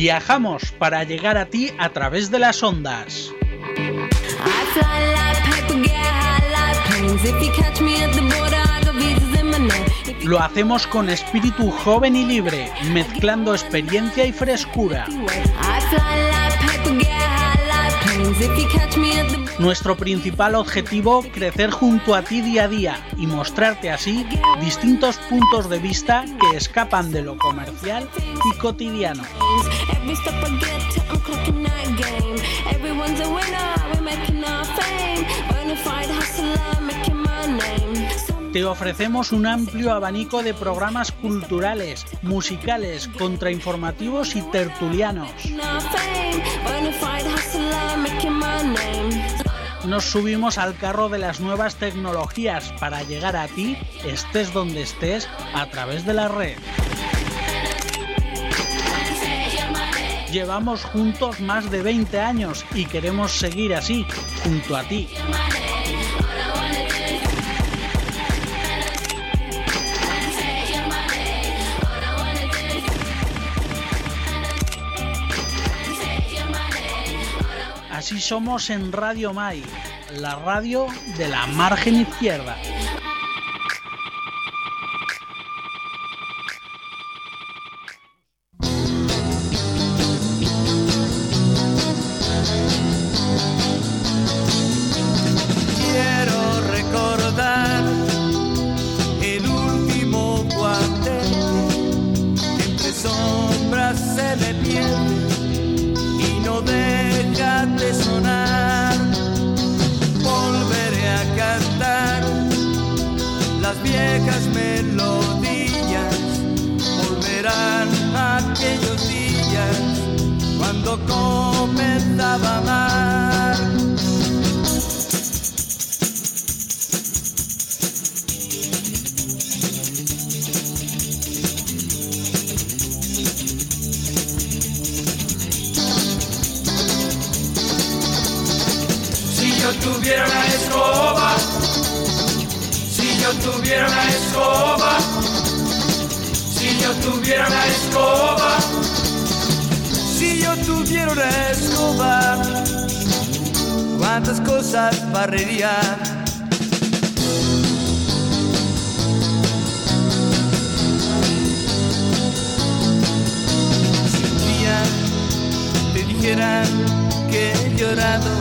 Viajamos para llegar a ti a través de las ondas. Lo hacemos con espíritu joven y libre, mezclando experiencia y frescura. Nuestro principal objetivo, crecer junto a ti día a día y mostrarte así distintos puntos de vista que escapan de lo comercial y cotidiano. Te ofrecemos un amplio abanico de programas culturales, musicales, contrainformativos y tertulianos. Nos subimos al carro de las nuevas tecnologías para llegar a ti, estés donde estés, a través de la red. Llevamos juntos más de 20 años y queremos seguir así, junto a ti. Así somos en Radio Mai, la radio de la margen izquierda. Quiero recordar el último cuarteto, entre sombras se le pierde y no deja de sonar. Volveré a cantar las viejas melodías, volverán aquellos días cuando comenzaba a amar. Si yo tuviera una escoba, si yo tuviera una escoba, si yo tuviera una escoba, si yo tuviera una escoba, cuántas cosas barrería. Si un día te dijeran que he llorado,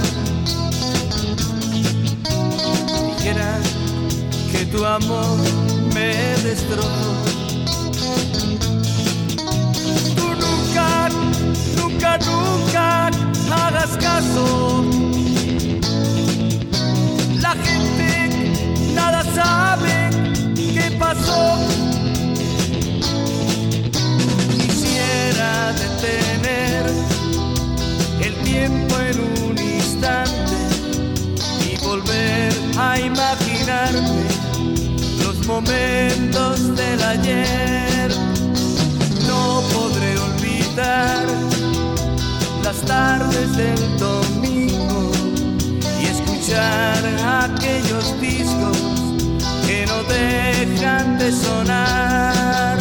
que tu amor me destrozó, tú nunca, nunca, nunca hagas caso. La gente nada sabe qué pasó. Quisiera detener el tiempo en un instante y volver a imaginarme los momentos del ayer. No podré olvidar las tardes del domingo y escuchar aquellos discos que no dejan de sonar.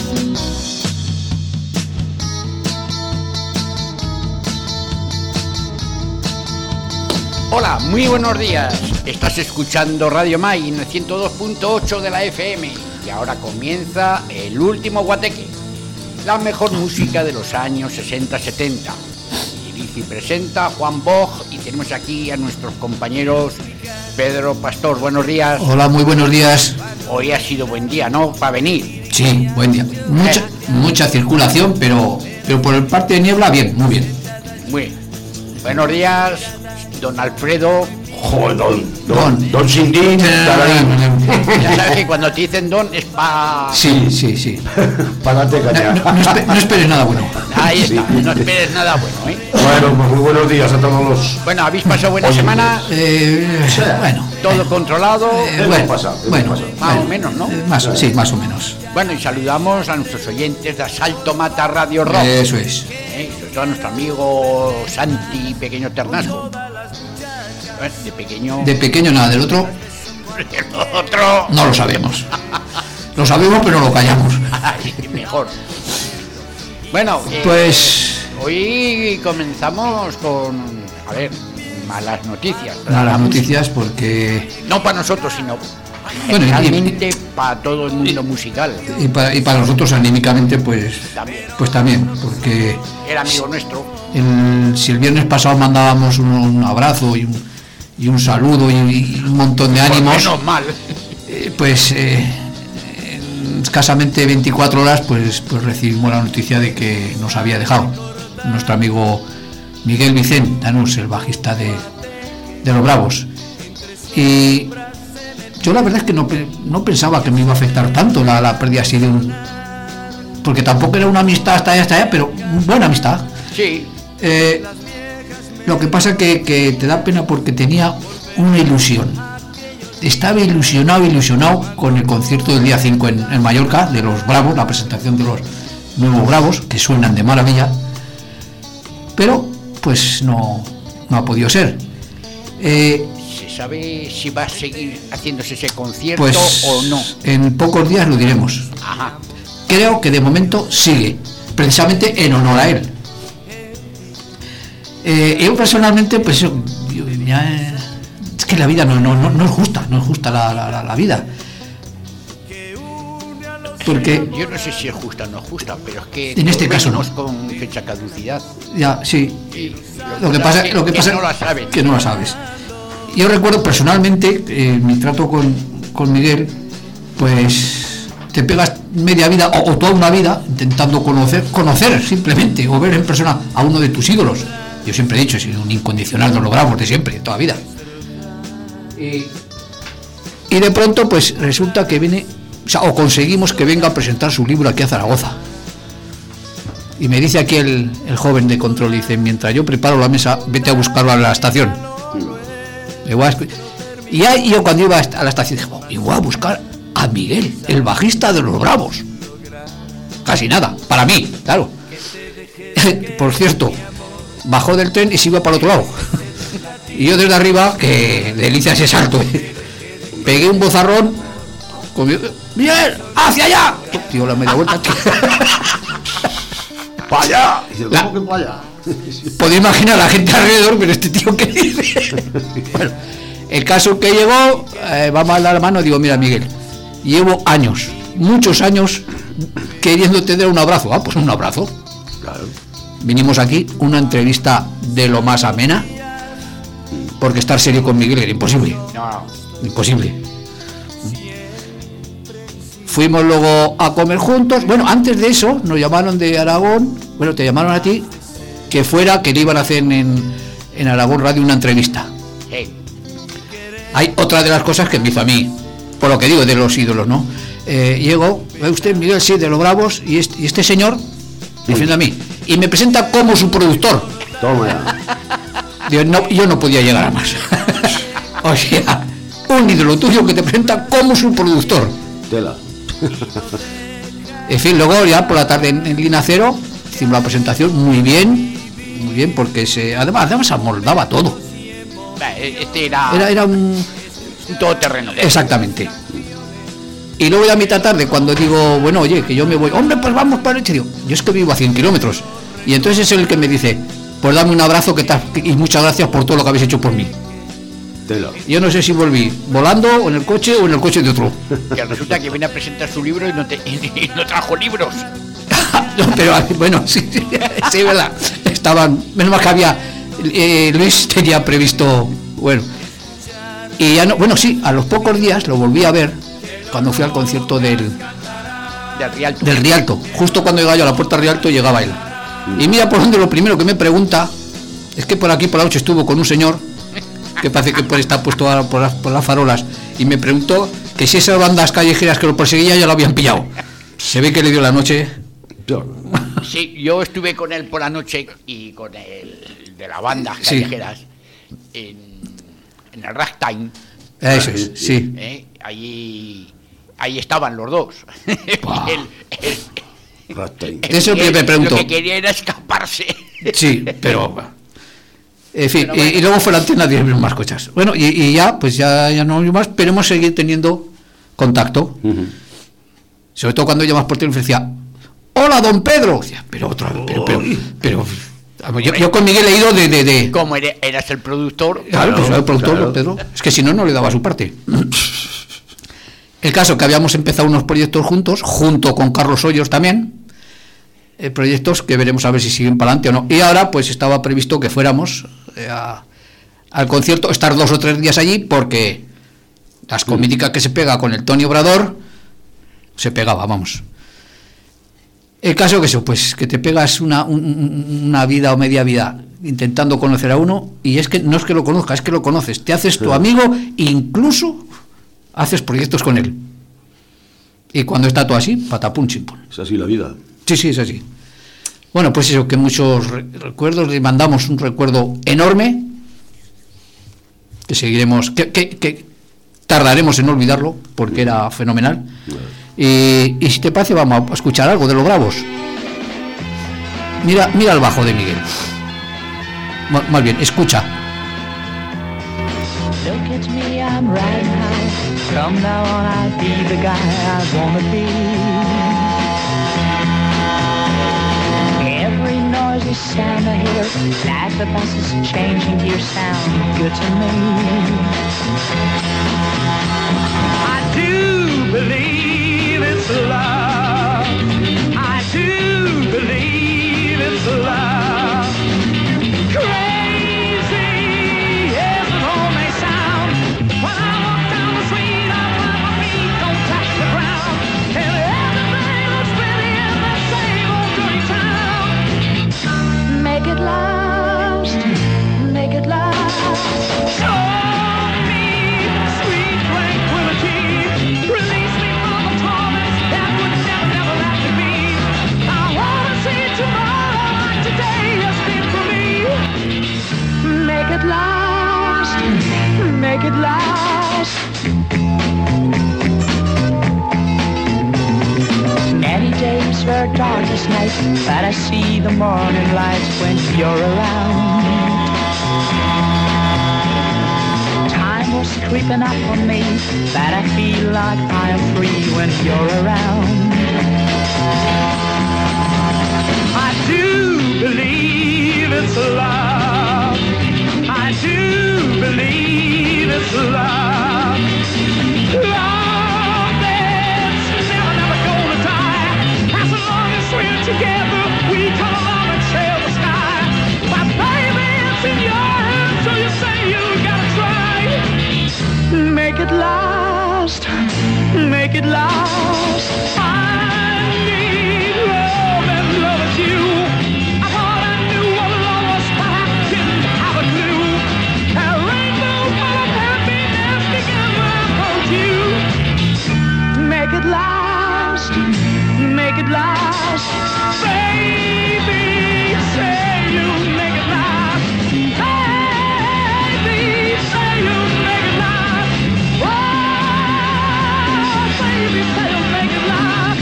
Hola, muy buenos días. Estás escuchando Radio Mai en el 102.8 de la FM y ahora comienza el último guateque, la mejor música de los años 60-70. Dirige y presenta Juan Boj y tenemos aquí a nuestros compañeros Pedro Pastor. Buenos días. Hola, muy buenos días. Hoy ha sido buen día, ¿no? Para venir. Sí, buen día. Mucha circulación, pero por el parte de niebla, bien, muy bien. Muy bien. Buenos días, don Alfredo. Joder, don Sindín. Ya sabes que cuando te dicen don es para... Sí. Para darte caña. No esperes nada bueno. Ahí está, no esperes nada bueno, ¿eh? Bueno, pues muy buenos días a todos los... Bueno, ¿habéis pasado buena semana? Bueno. ¿Todo controlado? Más o menos, ¿no? Más o menos. Bueno, y saludamos a nuestros oyentes de Asalto Mata Radio Rock. Eso es. Sobre todo a nuestro amigo Santi Pequeño Ternasco. De pequeño nada, del otro no lo sabemos. Lo sabemos pero lo callamos. Ay, mejor. Bueno, pues Hoy comenzamos con, a ver, malas noticias. Malas noticias porque... No para nosotros, sino Bueno, generalmente para todo el mundo musical. Y para nosotros anímicamente, pues también, porque Era amigo nuestro. si el viernes pasado mandábamos un abrazo y un saludo y un montón de ánimos, Menos mal. pues en escasamente 24 horas pues recibimos la noticia de que nos había dejado nuestro amigo Miguel Vicente Danús, el bajista de Los Bravos. Y yo la verdad es que no pensaba que me iba a afectar tanto la pérdida así de un... Porque tampoco era una amistad hasta allá, pero buena amistad. Sí. Lo que pasa que te da pena porque tenía una ilusión. Estaba ilusionado con el concierto del día 5 en Mallorca, de Los Bravos, la presentación de los nuevos Bravos, que suenan de maravilla. Pero, pues no ha podido ser. ¿Se sabe si va a seguir haciéndose ese concierto Pues o no? En pocos días lo diremos. Ajá. Creo que de momento sigue, precisamente en honor a él. Yo personalmente, pues es que la vida no es justa, la vida. Porque yo no sé si es justa o no justa, pero es que en este caso no. Con fecha caducidad. Ya, sí. Y Lo que pasa que no la sabe. que no la sabes. Yo recuerdo personalmente mi trato con Miguel, pues te pegas media vida o toda una vida intentando conocer simplemente, o ver en persona a uno de tus ídolos. Yo siempre he dicho, he sido un incondicional de Los Bravos de siempre, de toda la vida. Y de pronto pues resulta que viene, o conseguimos que venga a presentar su libro aquí a Zaragoza. Y me dice aquí el joven de control, dice, mientras yo preparo la mesa, vete a buscarlo a la estación. Y ahí yo cuando iba a la estación dije, y voy a buscar a Miguel, el bajista de Los Bravos. Casi nada, para mí, claro. Por cierto, bajó del tren y se iba para el otro lado. Y yo desde arriba, que delicia ese salto, pegué un bozarrón, ¡Miguel, hacia allá! Tío, la media vuelta. ¡Para allá! ¿Cómo que para allá? Podía imaginar a la gente alrededor, pero este tío que dice. Bueno, el caso que llegó, vamos a dar la mano, digo, mira Miguel, llevo años, muchos años queriendo tener un abrazo. Pues un abrazo. Claro. Vinimos aquí, una entrevista de lo más amena, porque estar serio con Miguel era imposible. No. Imposible. Fuimos luego a comer juntos. Bueno, antes de eso nos llamaron de Aragón, bueno, te llamaron a ti, que le iban a hacer en Aragón Radio una entrevista. Sí. Hay otra de las cosas que me hizo a mí, por lo que digo, de los ídolos, ¿no? Llego, ve usted, Miguel, sí, de Los Bravos, y este señor, defiende a mí, y me presenta como su productor. Toma ya. Digo, no, yo no podía llegar a más. O sea, un ídolo tuyo que te presenta como su productor. Tela. En fin, luego ya por la tarde en Línea Cero hicimos la presentación muy bien, porque además amoldaba todo. Este era un todoterreno. Exactamente. Y luego ya a mitad tarde, cuando digo, bueno, oye, que yo me voy, hombre, pues vamos para el digo, yo es que vivo a 100 kilómetros. Y entonces es el que me dice, pues dame un abrazo y muchas gracias por todo lo que habéis hecho por mí. Tela. Yo no sé si volví volando o en el coche de otro. Que resulta que viene a presentar su libro y no trajo libros. No, pero bueno, sí, verdad. Estaban, menos mal que había, Luis tenía previsto, bueno. Y ya no, bueno, sí, a los pocos días lo volví a ver cuando fui al concierto del Rialto. Justo cuando llegaba yo a la puerta del Rialto llegaba él. Y mira por dónde lo primero que me pregunta, es que por aquí por la noche estuvo con un señor que parece que puede estar puesto por las farolas, y me preguntó que si esas bandas callejeras que lo perseguían ya lo habían pillado. Se ve que le dio la noche. Sí, yo estuve con él por la noche y con el de la banda callejeras en el ragtime. Eso es, sí. Ahí estaban los dos. Eso que me preguntó. Lo que quería era escaparse. Sí, pero en fin, pero bueno. Y luego fue la antena 10 más cosas. Bueno, y ya, pues ya no hay más, pero hemos seguido teniendo contacto. Uh-huh. Sobre todo cuando llamas por teléfono y decía, hola, don Pedro. Decía, pero otra vez, pero Yo con Miguel he ido de... Como eras el productor. Claro, pues el productor, claro. Pedro. Es que si no, no le daba su parte. El caso que habíamos empezado unos proyectos juntos, junto con Carlos Hoyos también, proyectos que veremos a ver si siguen para adelante o no. Y ahora pues estaba previsto que fuéramos al concierto, estar 2 o 3 días allí, porque las comídicas que se pega con el Tony Obrador, se pegaba, vamos. El caso que eso, pues que te pegas una vida o media vida intentando conocer a uno, y es que no es que lo conozcas, es que lo conoces, te haces tu amigo, incluso haces proyectos con él. Y cuando está todo así, patapum chimpum. Es así la vida. Sí, es así. Bueno, pues eso, que muchos recuerdos, le mandamos un recuerdo enorme, que seguiremos, que tardaremos en olvidarlo, porque era fenomenal. Y si te parece, vamos a escuchar algo de los Bravos. Mira el bajo de Miguel. Más bien, escucha. Look at me, I'm riding high. From now on, I'll be the guy I wanna be. Every noisy sound I hear, like the buses changing gear, sound good to me. I do believe it's love. I do believe it's love. Crazy as it all may sound. When I walk down the street, I find my feet don't touch the ground. And everything looks pretty in the same old dirty town. Make it last, make it last. Show me sweet tranquility. Release me from the torments that would never have to be. I wanna see tomorrow like today has been for me. Make it last, make it last. Many days were dark as night, but I see the morning lights when you're around. Time was creeping up on me, but I feel like I am free when you're around. I do believe it's love. I do believe it's love. Love that's never gonna die. As long as we're together, we come along and share the sky. My baby, it's in your hands, so you say you gotta try. Make it last, make it last. I need love and love is you. I thought I knew what love was, but I didn't have a clue. A rainbow full of happiness together for you. Make it last, make it last. Baby, say you make it last. Baby, say you make it last. Oh, baby, say you make it last.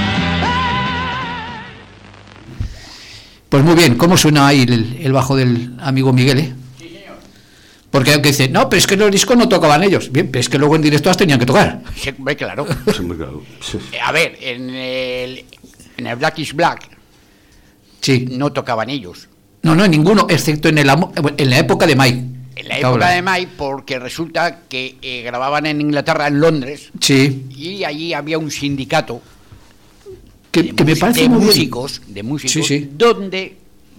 Pues muy bien, ¿cómo suena ahí el bajo del amigo Miguel, eh? Sí, señor. Porque aunque dice, no, pero es que en los discos no tocaban ellos. Bien, pero es que luego en directo las tenían que tocar. Sí, ve, claro. Sí, muy claro. A ver, en el Black is Black Sí. no tocaban ellos. No, en ninguno, excepto en la época de Mike. En la época de Mike, porque resulta que grababan en Inglaterra, en Londres, Sí. y allí había un sindicato Que me parece de muy bien. músicos, Sí, sí. donde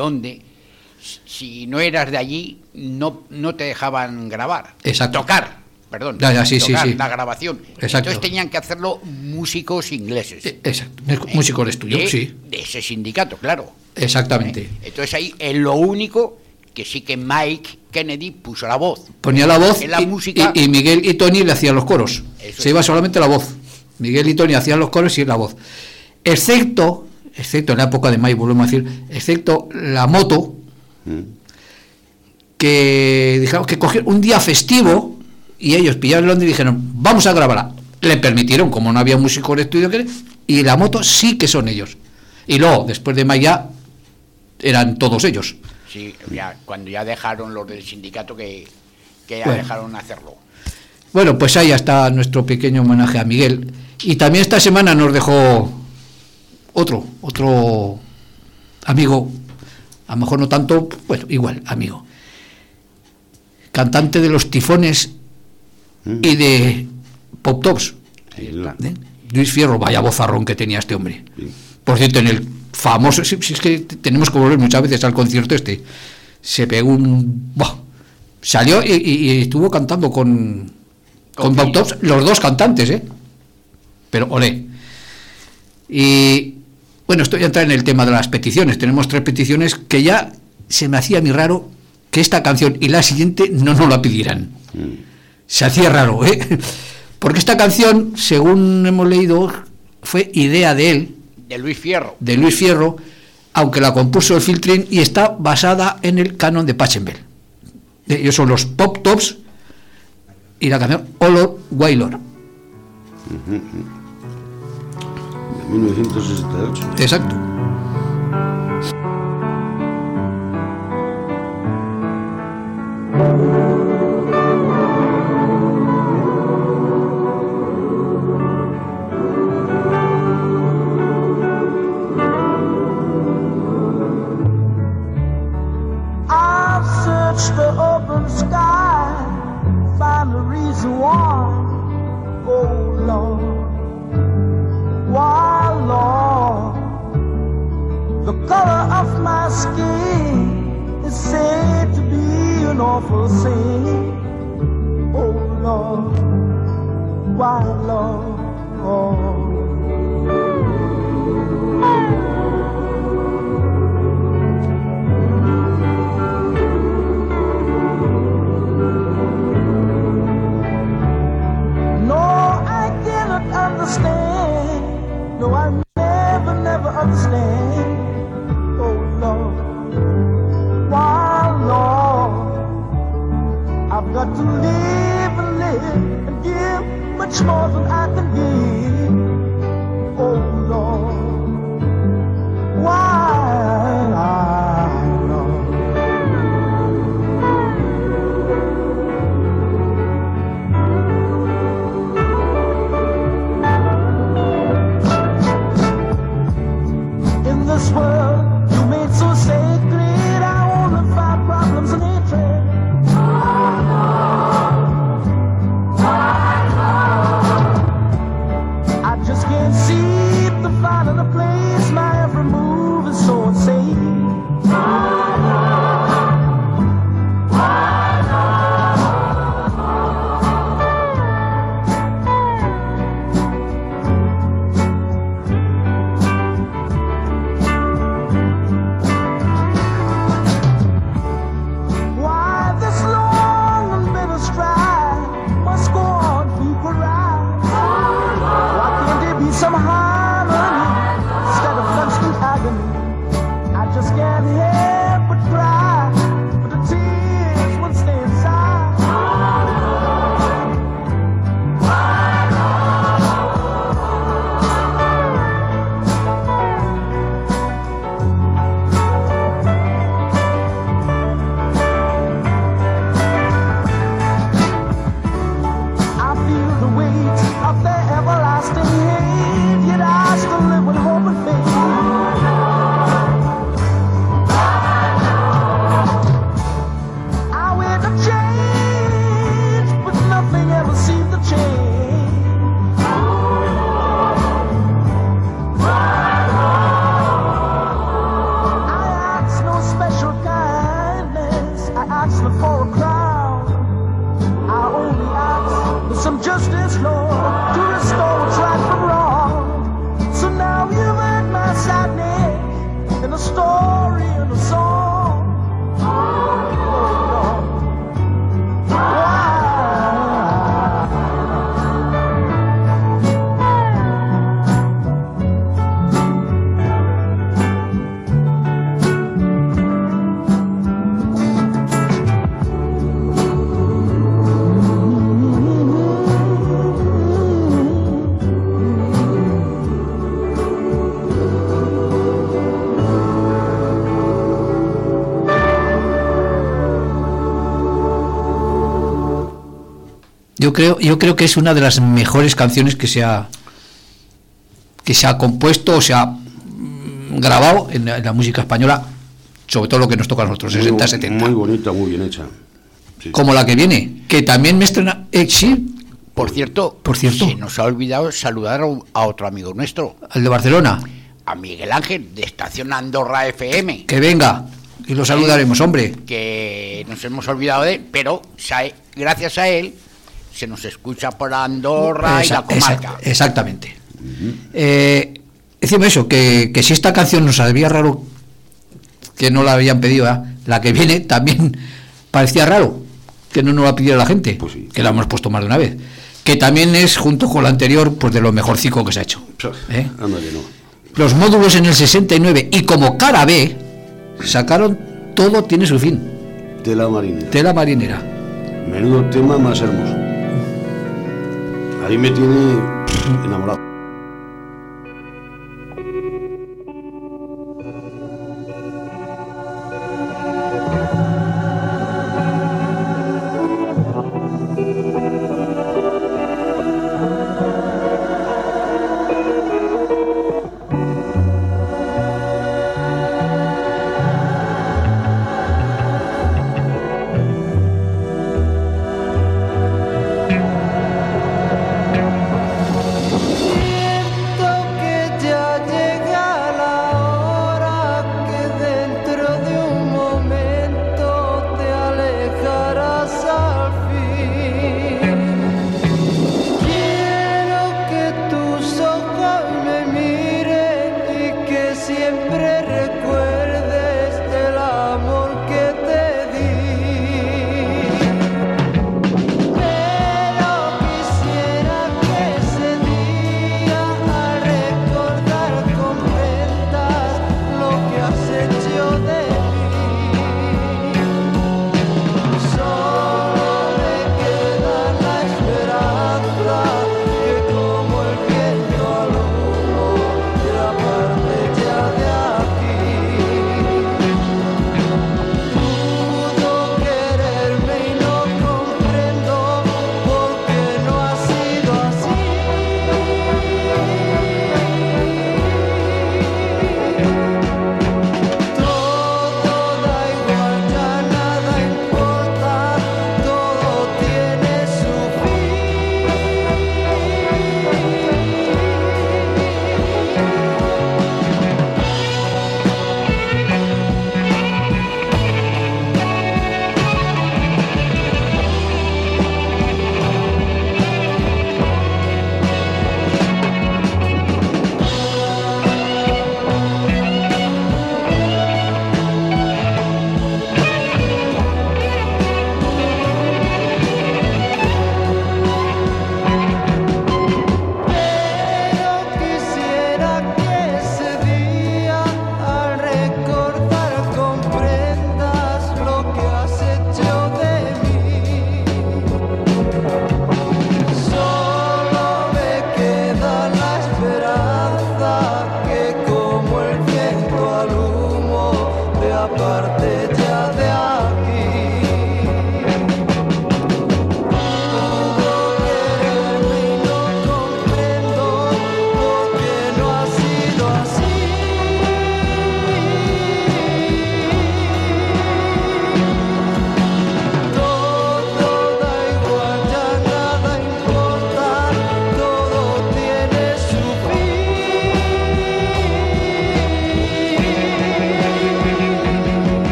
si no eras de allí no te dejaban grabar. Exacto. Tocar, perdón. Ya, sí, tocar sí. la grabación. Exacto. Entonces tenían que hacerlo músicos ingleses. Exacto, músico eres tuyo, sí. De ese sindicato, claro. Exactamente. Entonces ahí es lo único que sí que Mike Kennedy puso la voz. Ponía la voz En la música. y Miguel y Tony le hacían los coros. Eso Se es. iba solamente la voz. Miguel y Tony hacían los coros y la voz. Excepto en la época de Mike, volvemos a decir, excepto la moto, que dijeron que cogieron un día festivo y ellos pillaron en Londres y dijeron, vamos a grabarla. Le permitieron, como no había músico en el estudio, y la moto sí que son ellos. Y luego, después de Mike ya, eran todos ellos. Sí, cuando ya dejaron los del sindicato que ya Bueno. dejaron hacerlo. Bueno, pues ahí está nuestro pequeño homenaje a Miguel. Y también esta semana nos dejó otro amigo a lo mejor no tanto, bueno, igual, amigo. Cantante de Los Tifones y de Pop Tops. Luis Fierro, vaya vozarrón que tenía este hombre. Sí. Por cierto, en el famoso, si es que tenemos que volver muchas veces al concierto se pegó un... ¡buah! Salió y estuvo cantando con Pop Tops, los dos cantantes, pero olé. Y bueno, esto ya entra en el tema de las peticiones. Tenemos 3 peticiones que ya se me hacía muy raro que esta canción y la siguiente no nos la pidieran. Se hacía raro, porque esta canción, según hemos leído, fue idea de él, De Luis Fierro, aunque la compuso el Filtrin, y está basada en el canon de Pachelbel. Ellos son los Pop Tops y la canción Olor Wailor. De 1968. Exacto. The open sky, find the reason why, oh Lord, why Lord, the color of my skin is said to be an awful sin, oh Lord, why Lord, understand, no, I never understand, oh Lord, why Lord, I've got to live and give much more than I can give, oh Lord, why Lord. This world you made so sacred, I only find problems and hatred. I just can't seem to find a place. My every move is so insane. Some harmony instead of constant agony. I just can't help but cry, but the tears won't stay inside. I feel the weight of their everlasting hate, yet I still live with hope and faith. I wear the change, but nothing ever seems to change. I ask no special kindness, I ask not for a crown. I only ask for some justice, Lord, to restore what's right from wrong. So now you've heard my sadness in a story and a song. Oh, Lord. Why? Yo creo que es una de las mejores canciones que se ha compuesto o se ha grabado en la música española sobre todo lo que nos toca a nosotros, 60-70. Muy bonita, muy bien hecha. Sí. Como la que viene, que también me estrena... sí, Por cierto, se nos ha olvidado saludar a otro amigo nuestro, al de Barcelona, a Miguel Ángel, de Estación Andorra FM. que venga y lo saludaremos, hombre. Que nos hemos olvidado de él, pero gracias a él se nos escucha por Andorra y la comarca. Exactamente. Decimos eso, que si esta canción nos sabía raro que no la habían pedido, la que viene también parecía raro que no nos la pidiera la gente, pues sí, que la hemos puesto más de una vez, que también es, junto con la anterior, pues de lo mejorcico que se ha hecho. Ándale, no. Los módulos en el 69 y como cara B sacaron Todo tiene su fin, Tela marinera. Tela marinera. Menudo tema más hermoso. Ahí me tiene enamorado.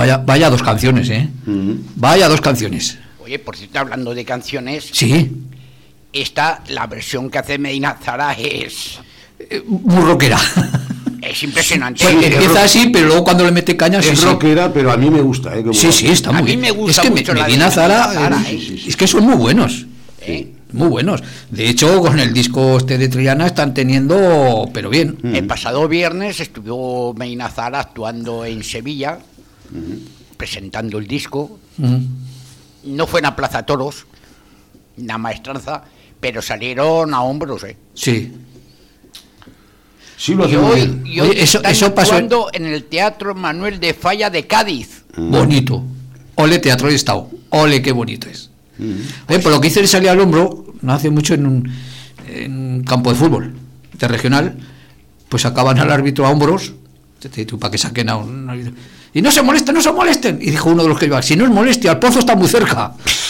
vaya 2 canciones, ¿eh? Vaya 2 canciones. Oye, por cierto, hablando de canciones, Sí, la versión que hace Medina Zara es muy rockera. impresionante. Pues empieza así, pero luego cuando le mete caña, sí, Es sí. rockera, pero a mí me gusta, ¿eh? Sí, sí, está A muy mí me bien. gusta Es que mucho la de Medina Zara, Medina Zara, es que son muy buenos. ¿Eh? Muy buenos. De hecho, con el disco de Triana están teniendo, pero bien. El pasado viernes estuvo Medina Zara actuando en Sevilla, presentando el disco. No fue en la Plaza Toros, una maestranza, pero salieron a hombros, ¿eh? Sí. Sí, lo Y hace muy hoy, bien. y hoy Oye, eso están pasó actuando en el Teatro Manuel de Falla de Cádiz. Bonito. Ole, Teatro de Estado. Ole, qué bonito es. Oye, por lo que hice de salir al hombro, no hace mucho en un campo de fútbol interregional, pues sacaban al árbitro a hombros, para que saquen a un árbitro. Y no se molesten. Y dijo uno de los que iba, si no es molestia, el pozo está muy cerca.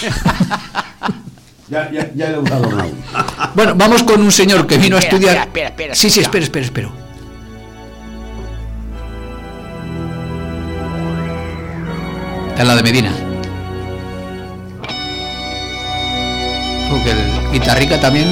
Ya le he adornado. Bueno, vamos con un señor que vino a estudiar. Espera. Sí, espero. Es la de Medina. Porque el guitarrica también.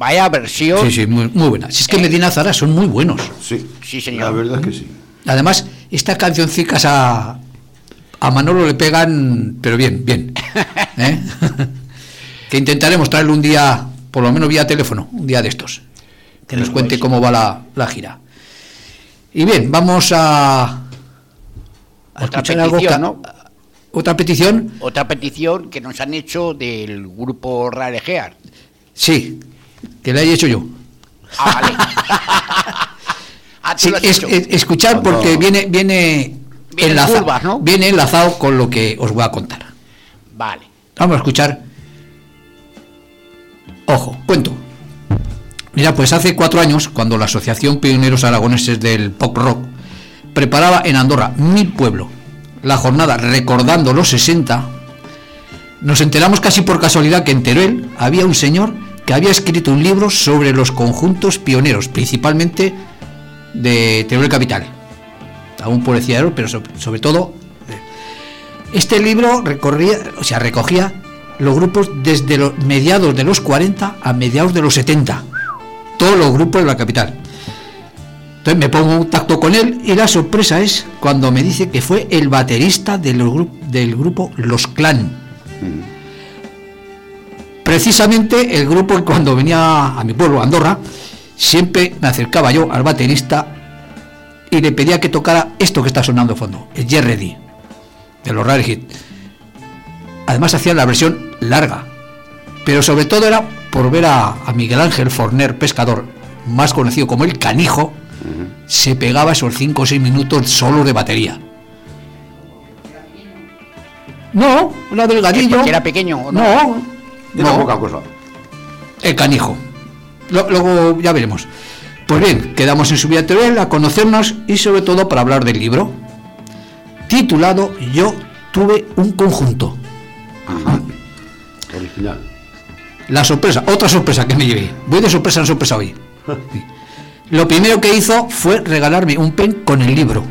Vaya versión. Sí, muy, muy buena. Si es que Medina Zara son muy buenos. Sí, Sí, señor. La verdad es que sí. Además, estas cancioncicas a Manolo le pegan, pero bien, bien. ¿Eh? Que intentaremos traerle un día, por lo menos vía teléfono, un día de estos, que nos cuente cómo va la gira. Y bien, vamos a Otra escuchar petición, algo. ¿no? Otra petición. Otra petición que nos han hecho del grupo Raregear. Sí, que la he hecho yo. Ah, vale. Ah, tú Sí, lo has hecho. escuchar porque viene Viene enlazado, curvas, ¿no? viene enlazado con lo que os voy a contar. Vale. Vamos a escuchar. Ojo, cuento. Mira, pues hace 4 años, cuando la Asociación Pioneros Aragoneses del Pop Rock preparaba en Andorra, mi pueblo, la jornada recordando los 60, nos enteramos casi por casualidad que en Teruel había un señor que había escrito un libro sobre los conjuntos pioneros, principalmente de Teruel capital, aún pueblecillo, pero sobre todo este libro recogía los grupos desde los mediados de los 40 a mediados de los 70, todos los grupos de la capital. Entonces me pongo en contacto con él y la sorpresa es cuando me dice que fue el baterista del grupo Los Clan. Precisamente el grupo, cuando venía a mi pueblo, Andorra, siempre me acercaba yo al baterista y le pedía que tocara esto que está sonando de fondo, el Get Ready, de los Rare Hit. Además hacía la versión larga, pero sobre todo era por ver a Miguel Ángel Forner, pescador, más conocido como el Canijo, se pegaba esos 5 o 6 minutos solo de batería. No, una delgadillo. ¿Porque era pequeño o no? No, Era no, poca cosa. el Canijo. Luego ya veremos. Pues bien, quedamos en subir a Teruel a conocernos y sobre todo para hablar del libro titulado Yo tuve un conjunto. Original. La sorpresa, otra sorpresa que me llevé. Voy de sorpresa en sorpresa hoy. Sí. Lo primero que hizo fue regalarme un pen con el libro.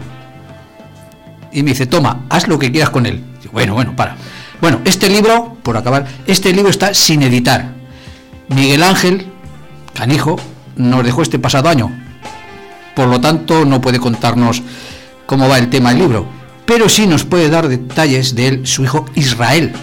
Y me dice, toma, haz lo que quieras con él. Digo, bueno, para. Bueno, este libro, por acabar, este libro está sin editar. Miguel Ángel Canijo nos dejó este pasado año. Por lo tanto, no puede contarnos cómo va el tema del libro. Pero sí nos puede dar detalles de él, su hijo Israel.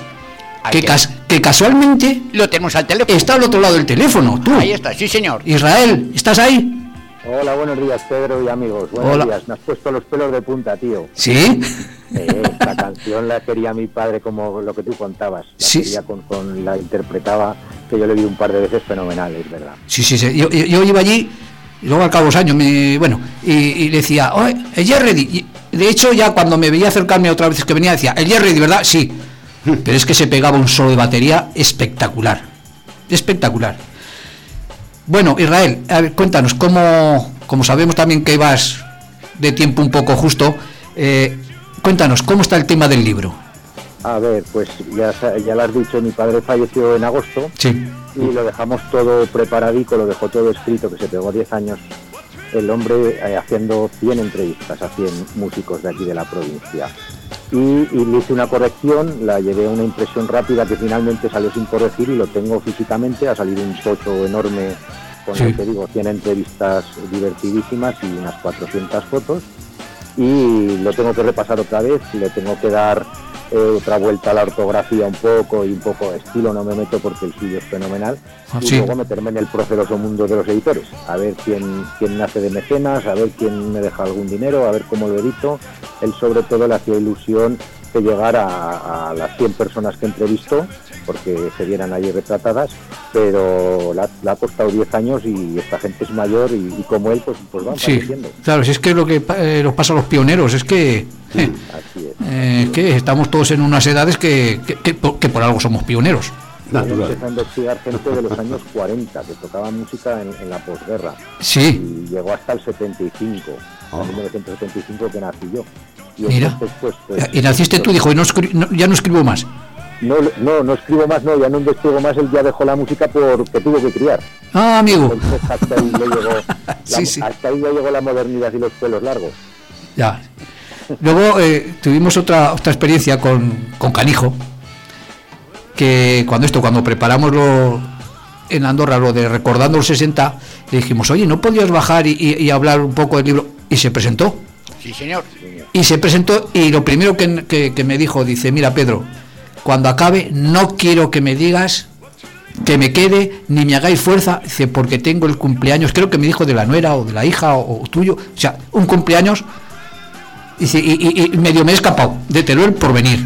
Que casualmente Lo tenemos al teléfono. está al otro lado del teléfono, tú. Ahí está, sí, señor. Israel, ¿estás ahí? Hola, buenos días, Pedro y amigos. Buenos Hola. días. Me has puesto los pelos de punta, tío. ¿Sí? Esta canción la quería mi padre como lo que tú contabas. La Sí. quería la interpretaba, que yo le vi un par de veces fenomenal, es verdad. Sí. Yo iba allí, y luego al cabo de los años, y le decía, oye, el Get Ready. Y, de hecho, ya cuando me veía acercarme otra vez que venía, decía, el Get Ready, ¿verdad? Sí. Pero es que se pegaba un solo de batería espectacular. Espectacular. Bueno, Israel, a ver, cuéntanos, como sabemos también que ibas de tiempo un poco justo, cuéntanos, ¿cómo está el tema del libro? A ver, pues ya lo has dicho, mi padre falleció en agosto Sí. y lo dejamos todo preparadico, lo dejó todo escrito, que se pegó 10 años el hombre haciendo 100 entrevistas a 100 músicos de aquí de la provincia. Y le hice una corrección, la llevé a una impresión rápida que finalmente salió sin corregir y lo tengo físicamente, ha salido un tocho enorme con Sí. lo que digo, 100 entrevistas divertidísimas y unas 400 fotos, y lo tengo que repasar otra vez, le tengo que dar otra vuelta a la ortografía un poco y un poco de estilo, no me meto porque el suyo es fenomenal, y Sí. luego meterme en el proceloso mundo de los editores, a ver quién nace de mecenas, a ver quién me deja algún dinero, a ver cómo lo edito. Él sobre todo le hacía ilusión que llegara a las 100 personas que entrevistó, porque se vieran allí retratadas, pero le ha costado 10 años y esta gente es mayor y como él pues van Sí, falleciendo. claro, si es que lo que nos pasa a los pioneros es que Así es. que estamos todos en unas edades que por algo somos pioneros. Yo Natural. empecé a investigar gente de los años 40 que tocaba música en la posguerra Sí, y llegó hasta el 75, en 1975 que nací yo. Y mira. entonces, Y naciste tú, dijo, y ya no escribo más. No escribo más, no, ya no investigo más, él ya dejó la música porque tuvo que criar. Ah, amigo. Entonces hasta ahí le llegó Sí. hasta ahí le llegó la modernidad y los pelos largos. Ya. Luego tuvimos otra experiencia con Canijo, que cuando preparamos en Andorra lo de recordando los 60, le dijimos, oye, ¿no podías bajar y hablar un poco del libro? Y se presentó. Sí, señor. Y se presentó y lo primero que me dijo, dice, mira Pedro, cuando acabe no quiero que me digas que me quede, ni me hagáis fuerza, dice, porque tengo el cumpleaños, creo que me dijo de la nuera o de la hija o tuyo, o sea, un cumpleaños, dice, y medio me he escapado de Teruel por venir.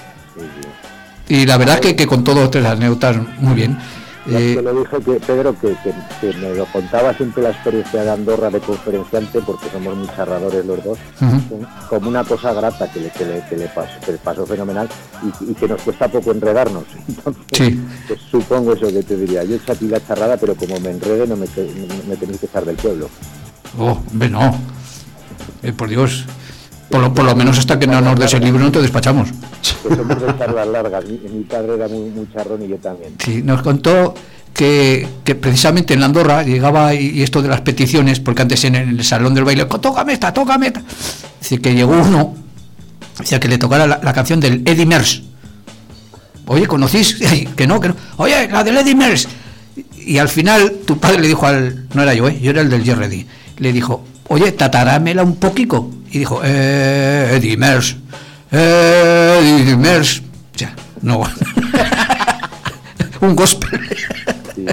Y la verdad que con todas las anécdotas muy bien. Te lo dije, Pedro, que me lo contaba siempre la experiencia de Andorra de conferenciante, porque somos muy charradores los dos, como una cosa grata que le pasó fenomenal y que nos cuesta poco enredarnos. Entonces, sí. Pues supongo eso que te diría. Yo he hecho a ti la charrada, pero como me enrede no me tenéis que echar del pueblo. Oh, hombre, no. Por Dios. Por lo menos hasta que no nos des el libro no te despachamos. Pues somos de charlas largas. Mi padre era muy charrón y yo también. Sí, nos contó que precisamente en la Andorra llegaba y esto de las peticiones, porque antes en el salón del baile, tócame esta. Dice que llegó uno, decía que le tocara la canción del Eddie Merckx. Oye, ¿conocís? Que no. Oye, la del Eddie Merckx. Y al final tu padre le dijo no era yo era el del Jerry, le dijo, oye, tatarámela un poquito. Y dijo, Eddie Merckx. O sea, no. Un gospel. Sí.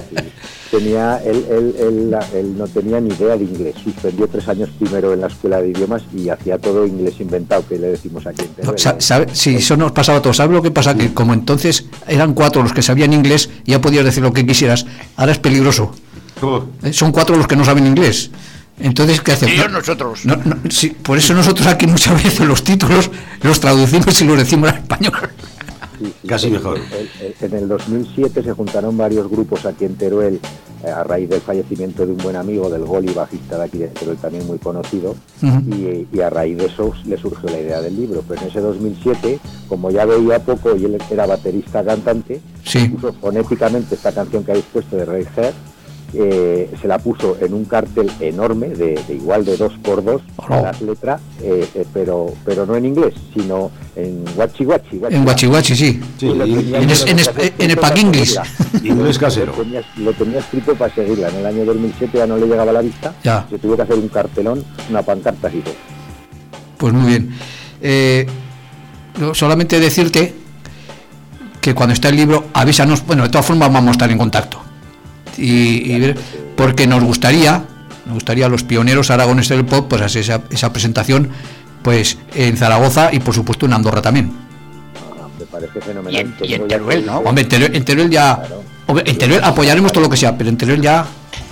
Él no tenía ni idea de inglés. Suspendió 3 años primero en la escuela de idiomas y hacía todo inglés inventado, que le decimos aquí en Teruel. Sí, eso nos pasaba a todos. ¿Sabes lo que pasa? Que como entonces eran 4 los que sabían inglés, ya podías decir lo que quisieras. Ahora es peligroso. Son 4 los que no saben inglés. Entonces, ¿qué hacemos? Sí, nosotros. Sí, por eso nosotros aquí muchas veces los títulos los traducimos y los decimos en español. Sí, casi mejor. En el 2007 se juntaron varios grupos aquí en Teruel a raíz del fallecimiento de un buen amigo, del Goli, bajista de aquí de Teruel, también muy conocido, y a raíz de eso le surgió la idea del libro. Pero en ese 2007, como ya veía poco y él era baterista cantante, puso fonéticamente esta canción que habéis puesto de Radiohead. Se la puso en un cartel enorme de igual de 2x2 las letras, pero no en inglés, sino en guachi-guachi. En guachi-guachi, sí. En el pack-inglés. Inglés casero. Lo tenía escrito para seguirla. En el año 2007 ya no le llegaba a la vista. Ya. Se tuvo que hacer un cartelón, una pancarta así. Pues muy bien. Solamente decirte que cuando está el libro, avísanos. Bueno, de todas formas vamos a estar en contacto. Y ver, porque nos gustaría a los pioneros aragoneses del pop pues hacer esa presentación pues en Zaragoza y por supuesto en Andorra también. Me parece fenomenal. Y en Teruel, ¿no? Hombre, en Teruel ya, claro. Hombre, en Teruel apoyaremos todo lo que sea, pero en Teruel ya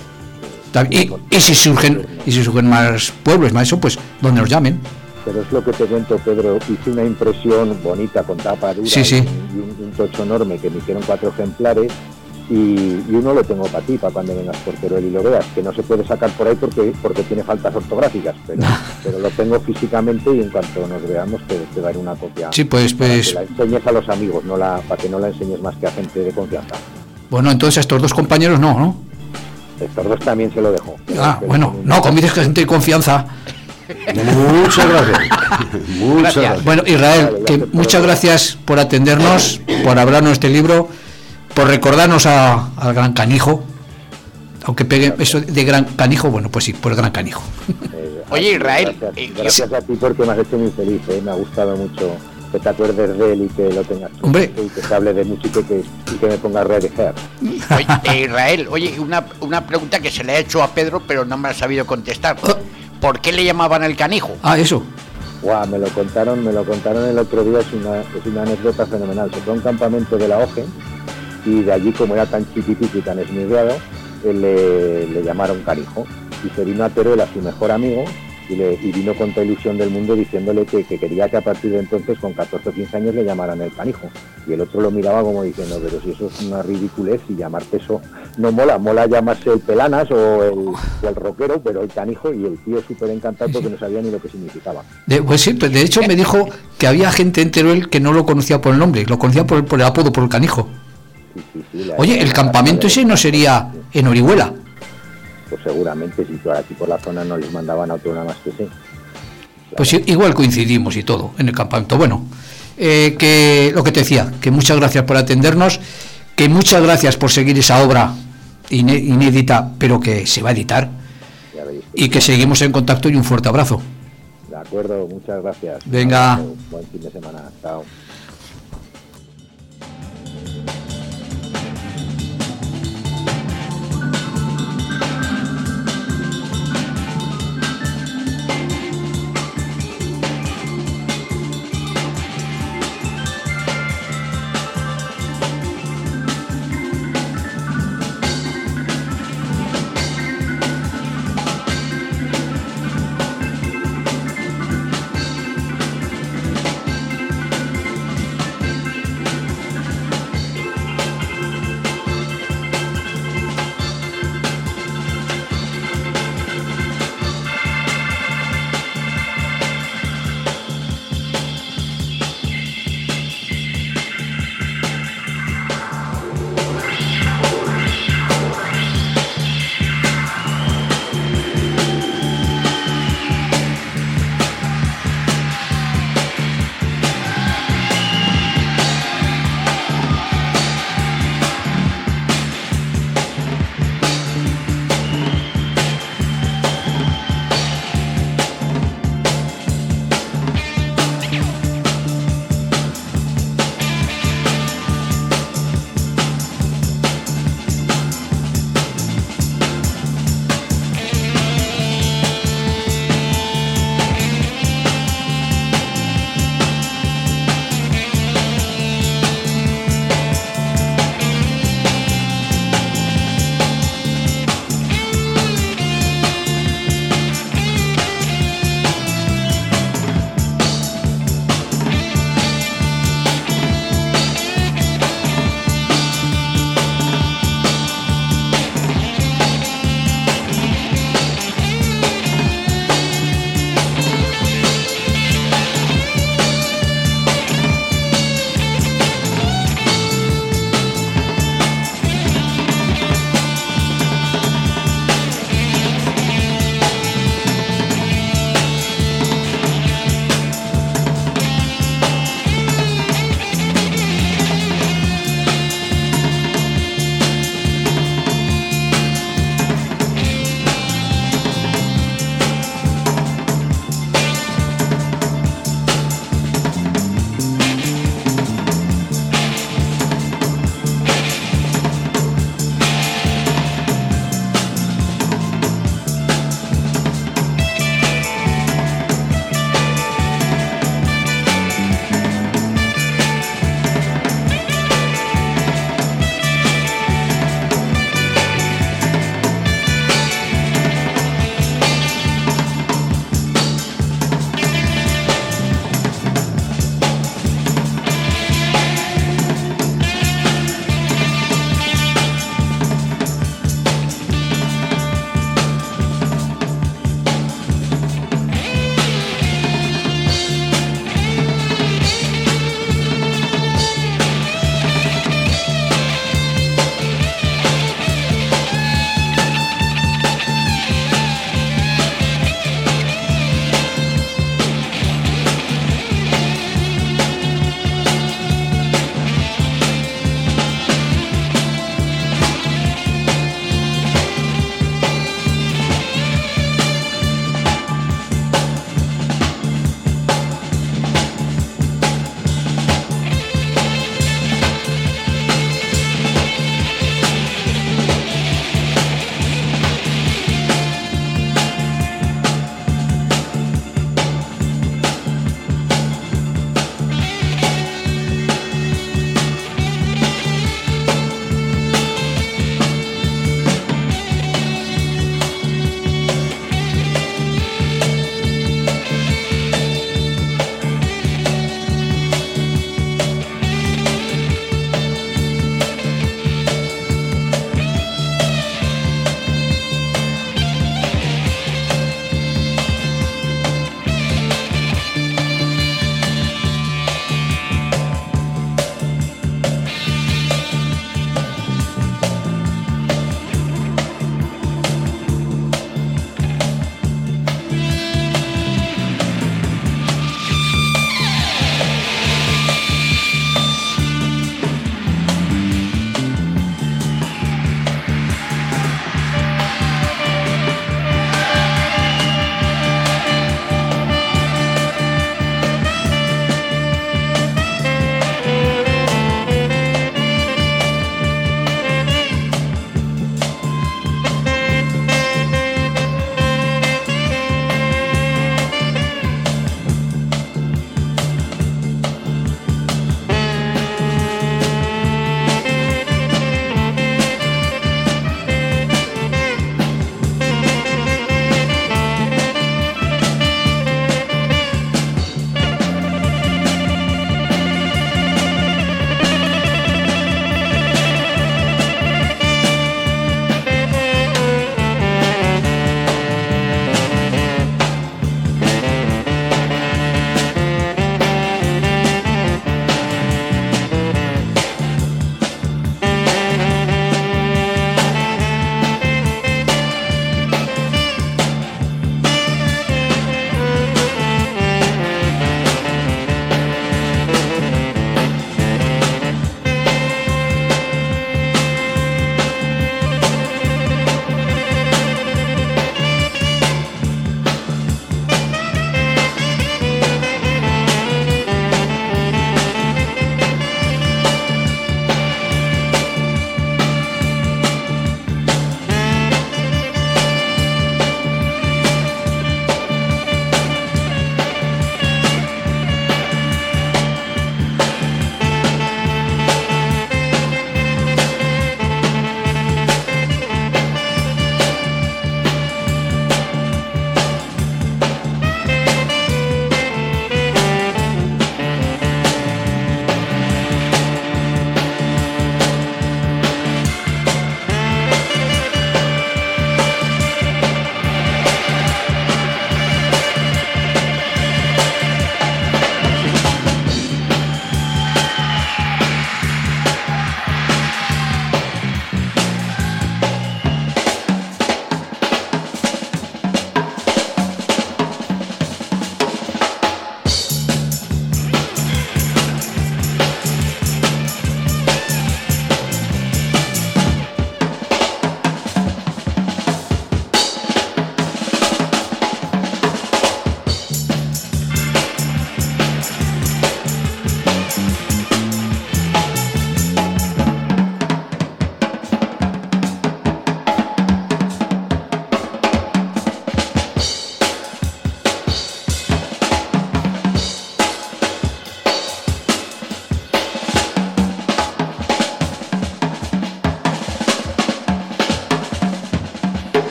y si surgen más pueblos, más eso, pues donde nos llamen. Pero es lo que te cuento, Pedro, hice una impresión bonita con tapa dura y un tocho enorme que me hicieron 4 ejemplares. Y uno lo tengo para ti, para cuando vengas por Teruel y lo veas, que no se puede sacar por ahí porque tiene faltas ortográficas, pero lo tengo físicamente y en cuanto nos veamos te daré una copia. Sí, pues para que la enseñes a los amigos, para que no la enseñes más que a gente de confianza. Bueno, entonces a estos 2 compañeros no. Estos 2 también se lo dejo. Bueno, no, como dices que gente de confianza. Muchas gracias. Muchas gracias. Bueno, Israel, muchas gracias por atendernos, por hablarnos de este libro, por recordarnos al Gran Canijo, aunque pegue eso de Gran Canijo, bueno, pues sí, por el Gran Canijo. Oye, Israel, gracias a ti porque me has hecho muy feliz, me ha gustado mucho que te acuerdes de él y que lo tengas. Hombre. Y que se hable de música y que me ponga Radiohead. Oye, Israel, una pregunta que se le ha hecho a Pedro, pero no me ha sabido contestar. ¿Por qué le llamaban el Canijo? Eso. Me lo contaron el otro día, es una anécdota fenomenal. Se fue a un campamento de la OGE y de allí, como era tan chiquitito y tan esmirriado, le llamaron Canijo, y se vino a Teruel a su mejor amigo y vino con toda ilusión del mundo diciéndole que quería que a partir de entonces, con 14 o 15 años, le llamaran el Canijo, y el otro lo miraba como diciendo, pero si eso es una ridiculez y llamarte eso no mola llamarse el Pelanas o el rockero, pero el Canijo, y el tío súper encantado porque no sabía ni lo que significaba. Pues sí, de hecho me dijo que había gente en Teruel que no lo conocía por el nombre, lo conocía por el apodo, por el Canijo. Sí, oye, el campamento ese no sería en Orihuela. Pues seguramente, si por aquí por la zona no les mandaban a otro nada más que sí. Claro. Pues igual coincidimos y todo en el campamento. Bueno, que lo que te decía, que muchas gracias por atendernos, que muchas gracias por seguir esa obra inédita, pero que se va a editar, Ya veis. y que seguimos en contacto, y un fuerte abrazo. De acuerdo, muchas gracias. Venga. Buen fin de semana. Chao.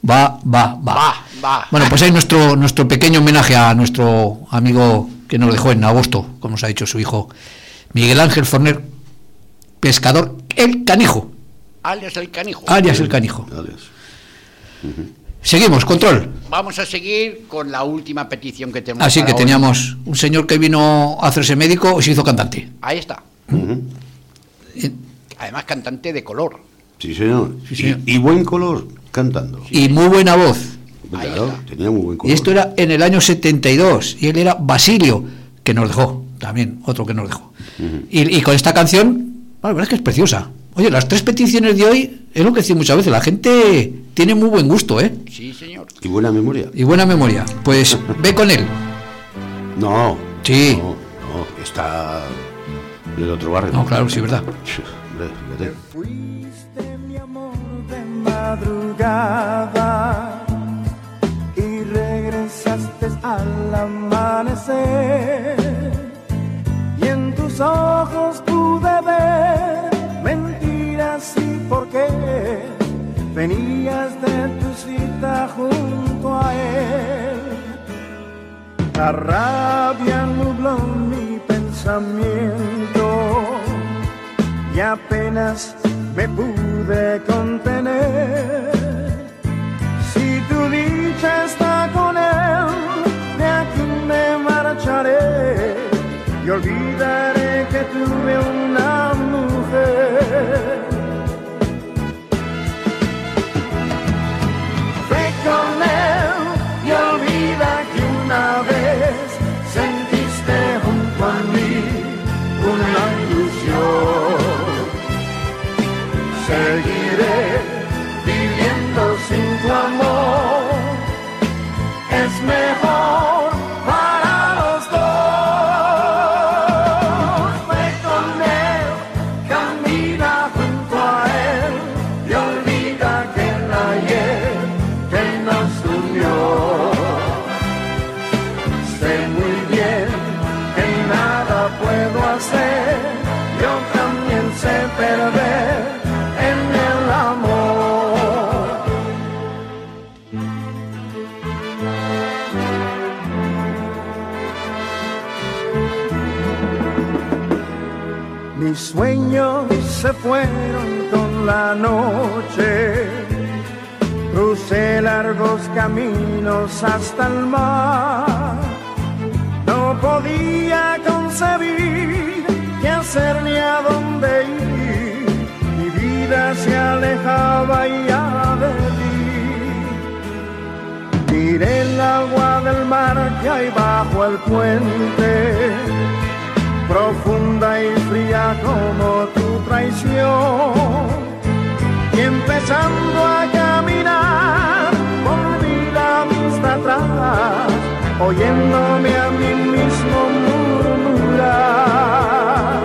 Va. Bueno, pues hay nuestro pequeño homenaje a nuestro amigo que nos dejó en agosto, como nos ha dicho su hijo, Miguel Ángel Forner, pescador, el Canijo. Alias el Canijo. Alias el Canijo. Seguimos, control. Vamos a seguir con la última petición que tenemos. Así que hoy. teníamos un señor que vino a hacerse médico y se hizo cantante. Ahí está. Además, cantante de color. Sí, señor. Sí, señor. Y buen color cantando. Y muy buena voz. Claro, tenía muy buen color. Y esto era en el año 72. Y él era Basilio, que nos dejó. También, otro que nos dejó. Y con esta canción, la verdad es que es preciosa. Oye, las 3 peticiones de hoy, es lo que decía muchas veces, la gente tiene muy buen gusto, ¿eh? Sí, señor. Y buena memoria. Y buena memoria. Pues ve con él. No. Sí. No, está en el otro barrio. No, claro, sí, verdad. Hombre, fíjate. Fuiste mi amor de madrugada y regresaste al amanecer, y en tus ojos pude ver mentiras y por qué venías de tu cita junto a él. La rabia nubló mi pensamiento y apenas me pude contener. Si tu dicha está con él, de aquí me marcharé y olvidaré que tuve una mujer. Ve con él y olvida que una vez sentiste junto a mí una ilusión. Seguiré viviendo sin tu amor, es mejor para los dos. Ve con él, camina junto a él y olvida que el ayer que nos unió. Sé muy bien que nada puedo hacer, yo también sé perder en el amor. Mis sueños se fueron con la noche, crucé largos caminos hasta el mar. No podía concebir qué hacer ni a dónde ir, mi vida se alejaba ya de ti. Miré el agua del mar que hay bajo el puente, profunda y fría como tu traición, y empezando a caminar volví la vista atrás, oyéndome a mí mismo murmurar.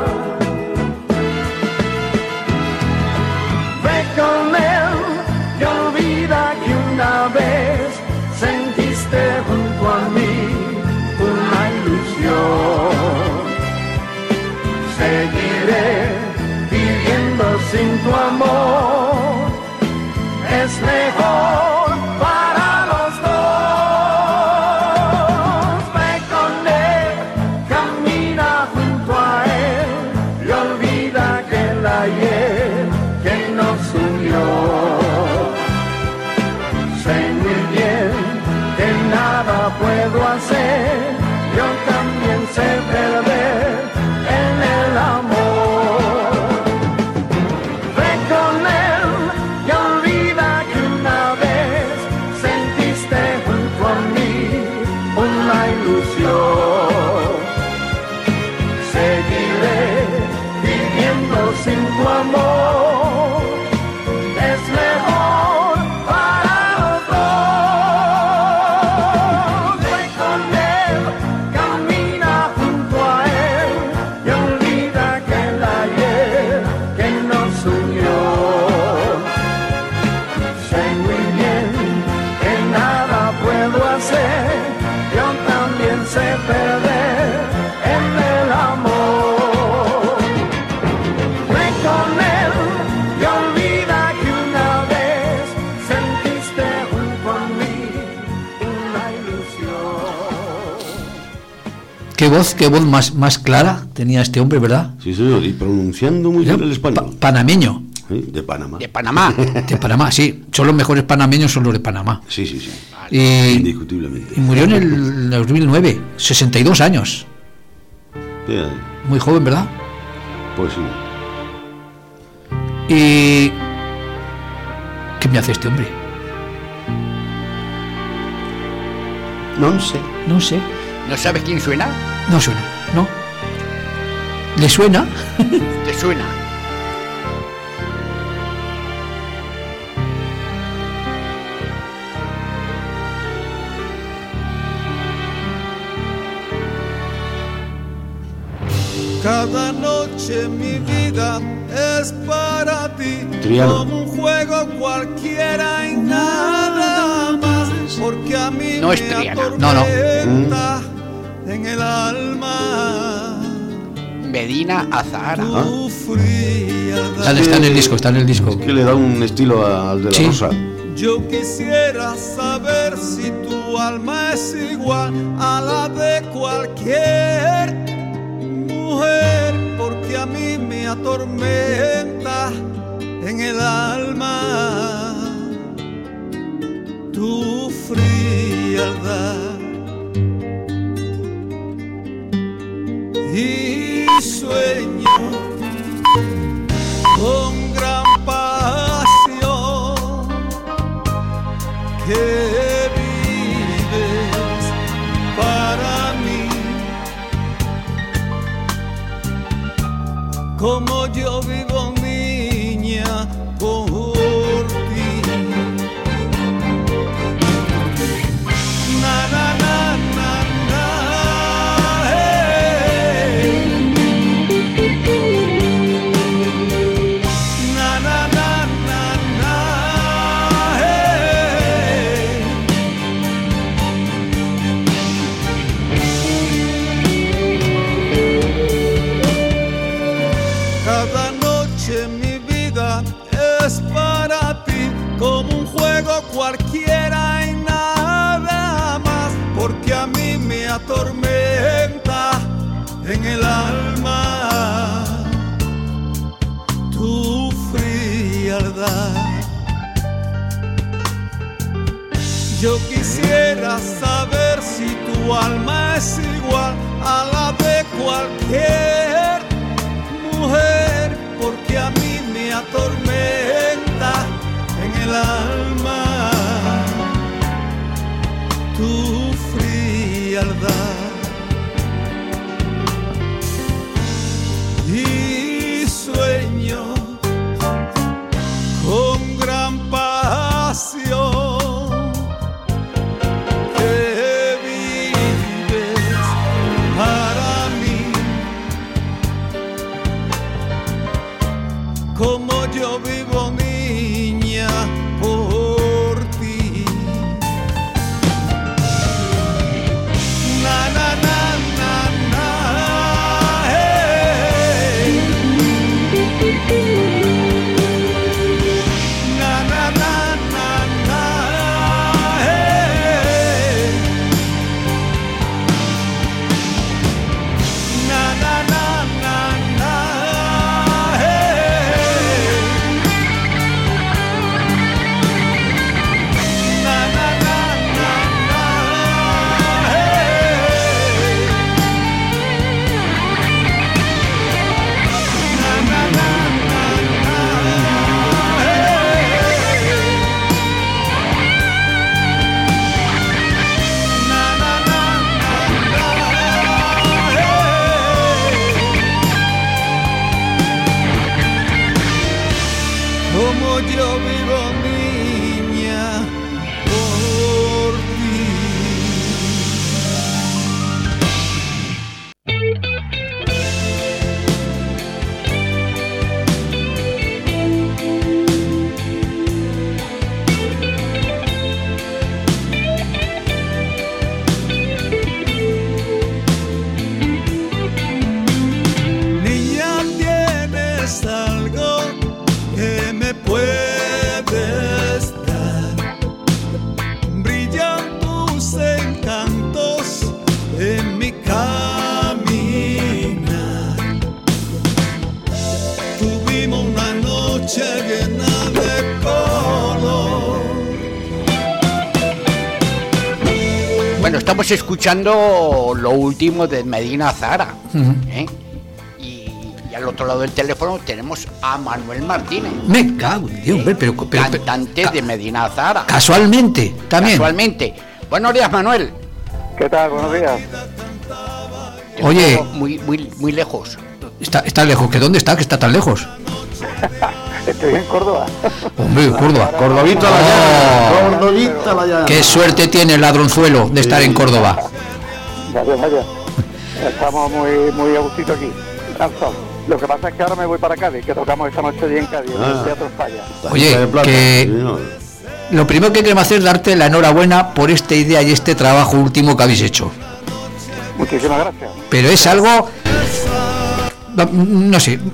Ve con él y olvida que una vez sentiste junto a mí una ilusión. Seguiré viviendo sin tu amor, es mejor para los dos. Ve con él, camina junto a él y olvida que el ayer que nos unió. Sé muy bien que nada puedo hacer, yo también sé perder en el amor. Ve con él y olvida que una vez sentiste junto a mí una ilusión. Seguiré viviendo sin tu amor, es mejor para los dos. Ve con él, camina junto a él y olvida que el ayer que nos unió. Sé muy bien que nada puedo hacer, yo también sé perder en el amor. Ve con él qué voz más clara tenía este hombre, ¿verdad? Sí, señor, y pronunciando muy bien el español. Panameño. Sí, de Panamá. De Panamá. De Panamá, sí. Son los mejores panameños, son los de Panamá. Sí, sí, sí. Indiscutiblemente. Y murió en el 2009, 62 años. Sí, muy joven, ¿verdad? Pues sí. ¿Y qué me hace este hombre? No sé. No sé. ¿No sabes quién suena? No suena, ¿no? ¿Le suena? ¿Te suena? Cada noche mi vida es para ti, Triano. como un juego cualquiera y nada más, porque a mí No me es Triana. atormenta en el alma Medina Azahara. tu frialdad. Está en el disco, está en el disco. Es que le da un estilo al de la Sí. Rosa. Yo quisiera saber si tu alma es igual a la de cualquier mujer, porque a mí me atormenta en el alma tu frialdad. Y sueño con gran pasión que vives para mí, como yo vivo, niña, por ti. Na, na, na, na, na, hey. Na, na, na, na, na, hey. Cada noche mi vida es para ti, como un juego cualquiera y nada más, porque a mí me atormenta en el alma tu frialdad. Yo quisiera saber si tu alma es igual a la de cualquier mujer, porque a mí me atormenta en el alma tu frialdad. Y sueño con gran pasión que vives para mí, como yo vivo, niña, por ti. Na, na, na, na, na, hey. Na, na, na, na, na, hey. Na, na, na, na, na, hey. Na, na, na, na, na, hey. Na, na, na, na, na, hey. Na, na, na, na, na, hey. Como yo vivo, niña, por ti. Niña, tienes algo que me puede Bueno, estamos escuchando lo último de Medina Zahara. ¿Eh? Y al otro lado del teléfono tenemos a Manuel Martínez. Me cago en Dios, hombre, pero cantante de Medina Zahara. Casualmente, también. Casualmente. Buenos días, Manuel. ¿Qué tal? Buenos días. Oye, muy lejos. Está lejos. ¿Que dónde está? Que está tan lejos. Estoy en Córdoba. Hombre, Córdoba. Cordovita la llana. Cordovita la llana. Qué suerte tiene el ladronzuelo de estar en Córdoba. Vaya. Estamos muy a gustito aquí. Lo que pasa es que ahora me voy para Cádiz, que tocamos esta noche allí en Cádiz, en el Teatro Falla. Oye, que lo primero que queremos hacer es darte la enhorabuena por esta idea y este trabajo último que habéis hecho. Muchísimas gracias. Pero es algo, no sé,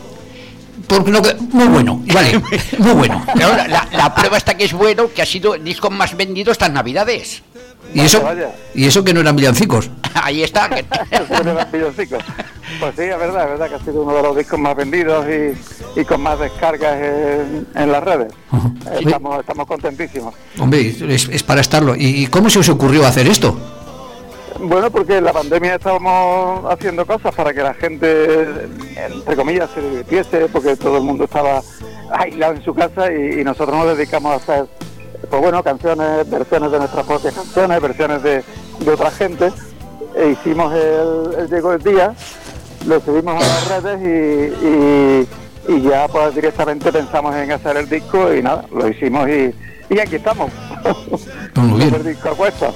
muy bueno, vale, muy bueno. Pero la prueba está que es bueno, que ha sido el disco más vendido estas Navidades. Y eso que no eran villancicos. Ahí está. Eso no eran villancicos. Pues sí, es verdad que ha sido uno de los discos más vendidos y con más descargas en las redes. Estamos contentísimos. Hombre, es para estarlo. ¿Y cómo se os ocurrió hacer esto? Bueno, porque en la pandemia estábamos haciendo cosas para que la gente, entre comillas, se divirtiese, porque todo el mundo estaba aislado en su casa y nosotros nos dedicamos a hacer, pues bueno, canciones, versiones de nuestras propias canciones, versiones de otra gente. E hicimos el Llegó el Día, lo subimos a las redes y ya pues directamente pensamos en hacer el disco y nada, lo hicimos y aquí estamos. Muy bien. El disco puesto.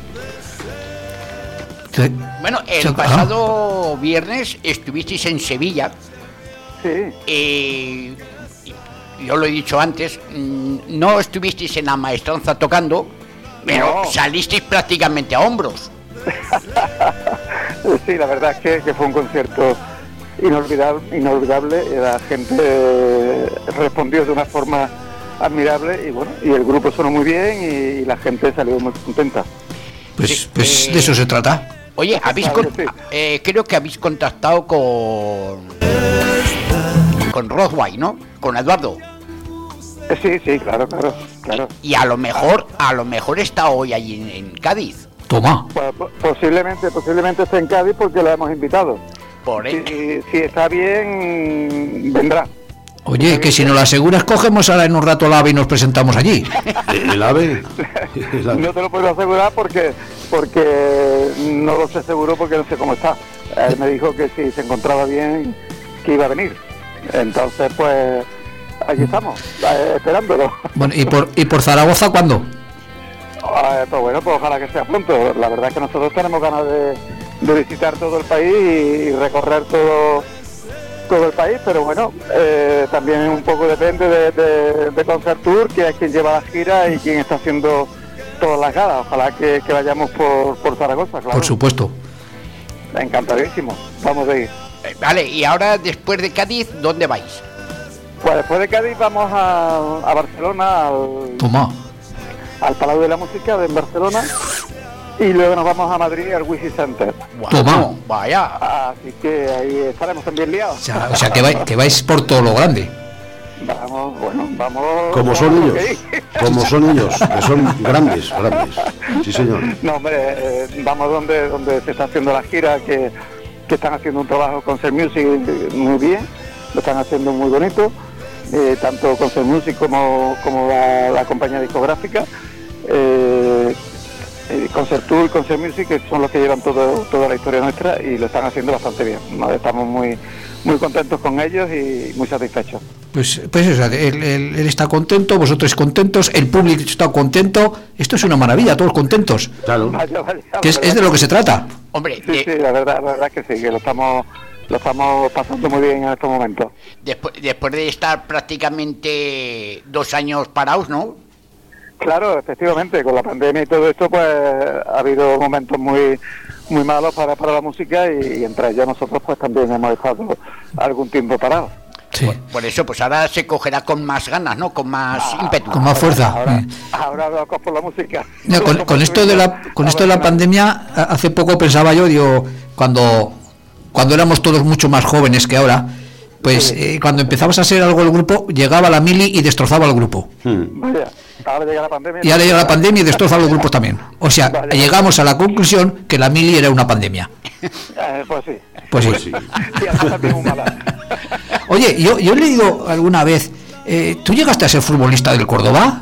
Bueno, el pasado viernes estuvisteis en Sevilla. Sí. Yo lo he dicho antes, no estuvisteis en la maestranza tocando, pero no. Salisteis prácticamente a hombros. Sí, la verdad es que fue un concierto inolvidable. La gente respondió de una forma admirable y bueno, y el grupo sonó muy bien y la gente salió muy contenta. Pues de eso se trata. Oye, creo que habéis contactado con Rothway, ¿no? Con Eduardo. Sí, claro. Y a lo mejor está hoy allí en Cádiz. Toma. Pues, posiblemente esté en Cádiz porque lo hemos invitado. Si está bien, vendrá. Oye, que si nos lo aseguras, cogemos ahora en un rato el AVE y nos presentamos allí. ¿El AVE? No te lo puedo asegurar porque no lo sé seguro porque no sé cómo está. Él me dijo que si se encontraba bien, que iba a venir. Entonces, pues, allí estamos, esperándolo. Bueno, ¿y por Zaragoza cuándo? Pues bueno, pues ojalá que sea pronto. La verdad es que nosotros tenemos ganas de visitar todo el país y recorrer todo el país, pero bueno, también un poco depende de Concert Tour, que es quien lleva la gira y quien está haciendo todas las galas. Ojalá que vayamos por Zaragoza, claro. Por supuesto. Encantadísimo, vamos a ir. Vale, y ahora después de Cádiz, ¿dónde vais? Pues después de Cádiz vamos a Barcelona, al Palau de la Música en Barcelona, y luego nos vamos a Madrid al Wisi Center. Toma. Vaya. Así que ahí estaremos también liados. O sea que vais por todo lo grande. Vamos. Como son ellos, que son grandes. Sí, señor. No, hombre, vamos donde se está haciendo la gira, que están haciendo un trabajo con Concert Music muy bien, lo están haciendo muy bonito, tanto Concert Music como la compañía discográfica. Concert Tour y Concert Music, que son los que llevan toda la historia nuestra y lo están haciendo bastante bien. Estamos muy contentos con ellos y muy satisfechos. Pues eso, él está contento, vosotros contentos, el público está contento. Esto es una maravilla, todos contentos. Claro. Vaya, que es de lo que se trata. Hombre, sí, la verdad que sí, que lo estamos pasando muy bien en estos momentos. Después de estar prácticamente 2 años parados, ¿no? Claro, efectivamente, con la pandemia y todo esto, pues ha habido momentos muy malos para la música y entre ellos nosotros pues también hemos estado algún tiempo parados. Sí. Por eso, pues ahora se cogerá con más ganas, ¿no? Con más ímpetu. Con más fuerza. Ahora locos por la música. No, con esto de la pandemia, hace poco pensaba yo, digo, cuando éramos todos mucho más jóvenes que ahora, Pues cuando empezamos a ser algo el grupo, llegaba la mili y destrozaba el grupo. Vaya, ahora llega la pandemia. Y ahora llega la pandemia y destroza los grupos también. O sea, llegamos a la conclusión que la mili era una pandemia. Pues sí. Pues sí. Y además también muy mala. Oye, yo he leído alguna vez, ¿tú llegaste a ser futbolista del Córdoba?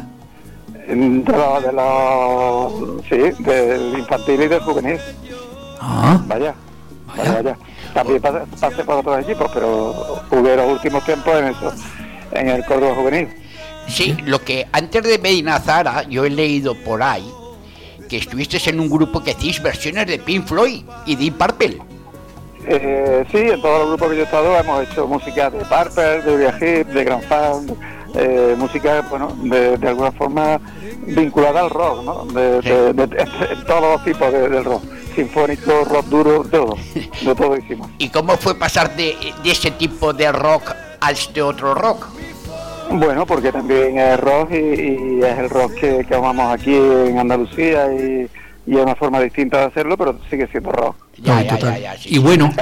Sí, del infantil y del juvenil. Vaya. También pasé por otros equipos, pero jugué los últimos tiempos en el Córdoba juvenil. Sí, lo que antes de Medina Zara yo he leído por ahí que estuviste en un grupo que hacéis versiones de Pink Floyd y Deep Purple. Sí, en todos los grupos que yo he estado hemos hecho música de Purple, de Uriah Heep, de Grand Funk, música, bueno, de alguna forma vinculada al rock, ¿no? De todos los tipos del rock, sinfónico, rock duro, de todo hicimos. ¿Y cómo fue pasar de ese tipo de rock a este otro rock? Bueno, porque también es rock y es el rock que amamos aquí en Andalucía y es una forma distinta de hacerlo, pero sigue siendo rock. Ya, sí, y bueno.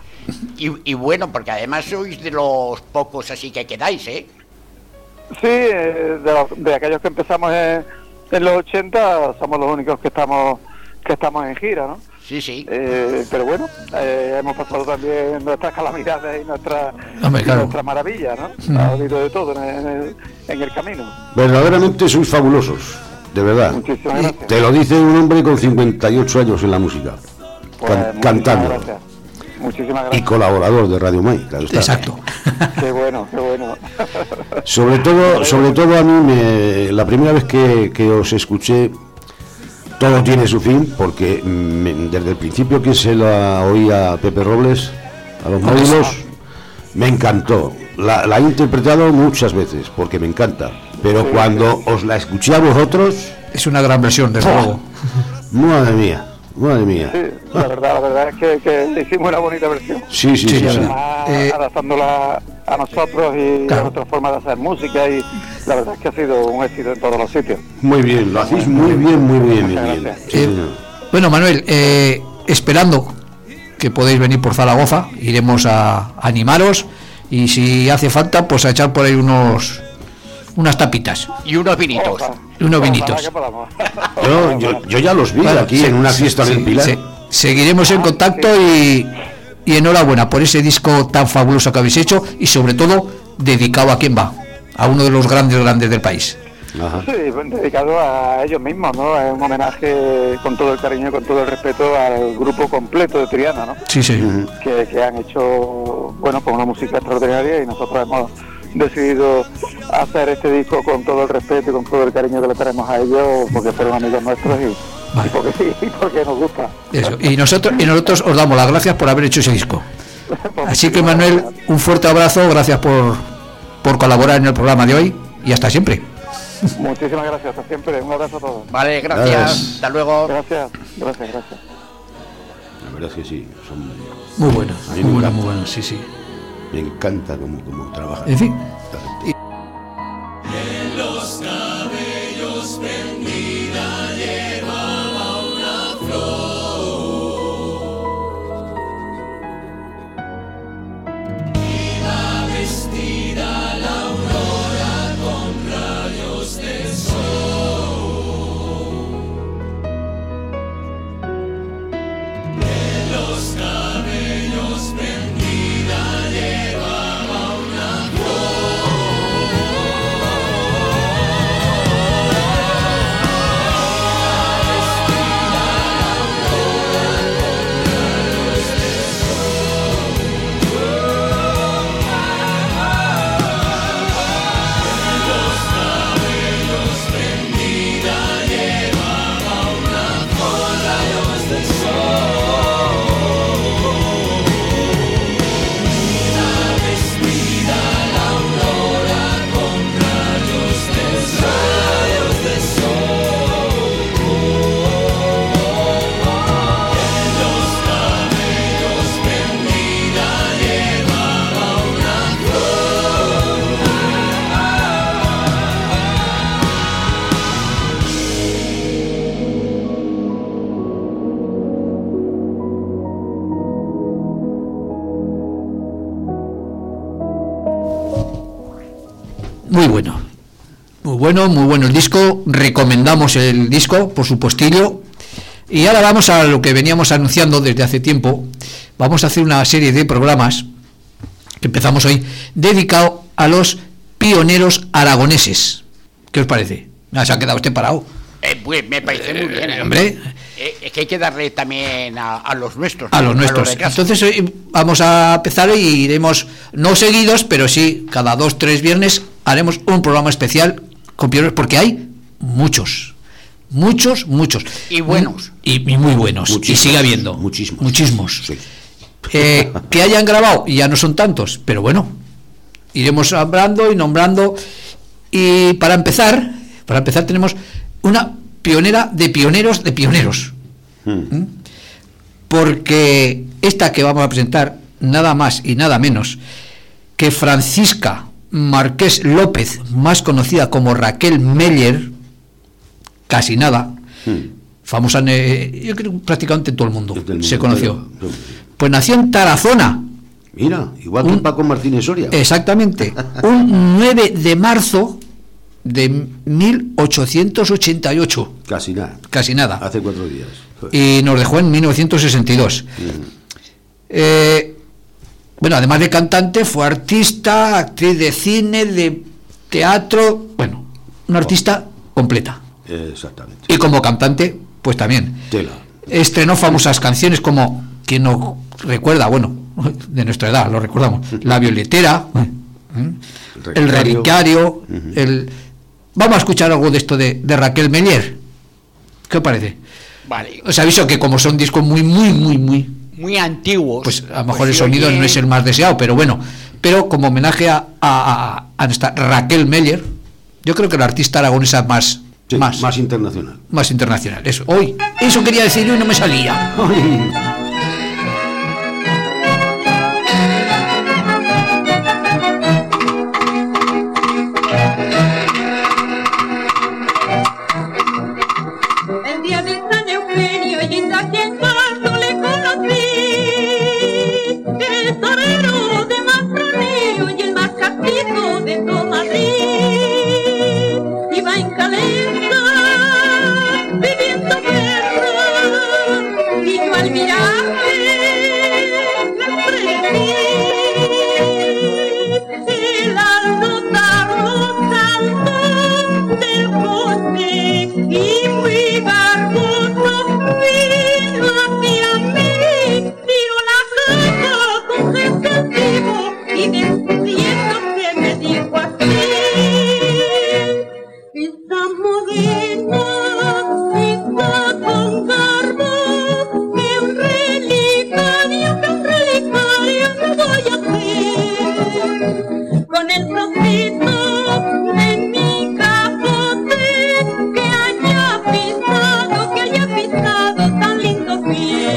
y bueno, porque además sois de los pocos así que quedáis, ¿eh? Sí, de aquellos que empezamos en los 80 somos los únicos que estamos en gira, ¿no? Sí. Pero bueno, hemos pasado también nuestras calamidades y nuestras maravillas, ¿no? Ha habido de todo en el camino. Verdaderamente sois fabulosos, de verdad. Muchísimas gracias. Te lo dice un hombre con 58 años en la música, cantando. Gracias. Muchísimas gracias. Y colaborador de Radio Mai, claro está. Exacto. Qué bueno. Sobre todo a mí, la primera vez que os escuché, todo tiene su fin, porque desde el principio que se la oí a Pepe Robles, a los módulos, me encantó. La he interpretado muchas veces, porque me encanta. Pero cuando os la escuché a vosotros... Es una gran versión, desde luego. Madre mía. Sí, la verdad es que hicimos una bonita versión. Sí. Adaptándola a nosotros y a nuestra forma de hacer música, y la verdad es que ha sido un éxito en todos los sitios. Muy bien, lo hacéis muy bien. Sí, bueno, Manuel, esperando que podéis venir por Zaragoza, iremos a animaros, y si hace falta, pues a echar por ahí unas tapitas y unos vinitos. Yo ya los vi aquí en una fiesta del Pilar. Seguiremos en contacto y enhorabuena por ese disco tan fabuloso que habéis hecho, y sobre todo dedicado a quién va, a uno de los grandes del país. Ajá. Sí, dedicado a ellos mismos, ¿no? Es un homenaje con todo el cariño y con todo el respeto al grupo completo de Triana, ¿no? Sí. Que han hecho, bueno, con una música extraordinaria, y nosotros hemos decidido hacer este disco con todo el respeto y con todo el cariño que le tenemos a ellos, porque fueron amigos nuestros y porque nos gusta. Eso. Y nosotros os damos las gracias por haber hecho ese disco. Así que, Manuel, un fuerte abrazo, gracias por colaborar en el programa de hoy, y hasta siempre. Muchísimas gracias, hasta siempre, un abrazo a todos. Vale, gracias. Hasta luego. Gracias. La verdad es que sí, son muy buenos, sí. Me encanta cómo trabajan. En fin. En los cabellos prendida llevaba una flor. Iba vestida la aurora con rayos del sol. En los cabellos prendida llevaba una flor. Muy bueno. Muy bueno el disco. Recomendamos el disco, por supuestillo. Y ahora vamos a lo que veníamos anunciando desde hace tiempo. Vamos a hacer una serie de programas que empezamos hoy, dedicado a los pioneros aragoneses. ¿Qué os parece? Se ha quedado usted parado. Pues me parece muy bien. Hombre. Es que hay que darle también a los nuestros. A los nuestros. Entonces hoy vamos a empezar y iremos, no seguidos, pero sí, cada 2-3 viernes haremos un programa especial con pioneros, porque hay muchos. Y buenos. Y muy buenos. Muchísimos, y sigue habiendo. Muchísimos. Sí. Que hayan grabado, y ya no son tantos, pero bueno, iremos hablando y nombrando. Y para empezar tenemos una pionera de pioneros. Porque esta que vamos a presentar, nada más y nada menos que Francisca Marqués López, más conocida como Raquel Meller, casi nada, famosa, yo creo que prácticamente todo el mundo se conoció. Pues nació en Tarazona. Mira, igual que Paco Martínez Soria. Exactamente, un 9 de marzo de 1888. Casi nada. Hace 4 días. Y nos dejó en 1962. Bueno, además de cantante, fue artista, actriz de cine, de teatro, bueno, una artista completa. Exactamente. Y como cantante, pues también. Estrenó famosas canciones como, quien no recuerda, bueno, de nuestra edad, lo recordamos, La Violetera, El Relicario, Vamos a escuchar algo de esto de Raquel Meller. ¿Qué os parece? Vale. Os aviso que como son discos muy antiguos, pues a lo mejor el sonido no es el más deseado, pero bueno, pero como homenaje a nuestra Raquel Meller, yo creo que la artista aragonesa más internacional. Más internacional, eso. Hoy, eso quería decir yo y no me salía. El día de San Eugenio y aquí en marzo le conocí, el torero de más troneo y el más castizo de todo Madrid. Iba en caleta, viviendo guerra, y yo al mirarme me prendí. El alnotarro saltó del poste y muy barbudo vino hacia mí, tiró la caja con gesto altivo y despidiéndose me dijo así: esta morena está con garbo, que un relicario me voy a hacer con el trocito de mi capote que haya pisado tan lindo pie.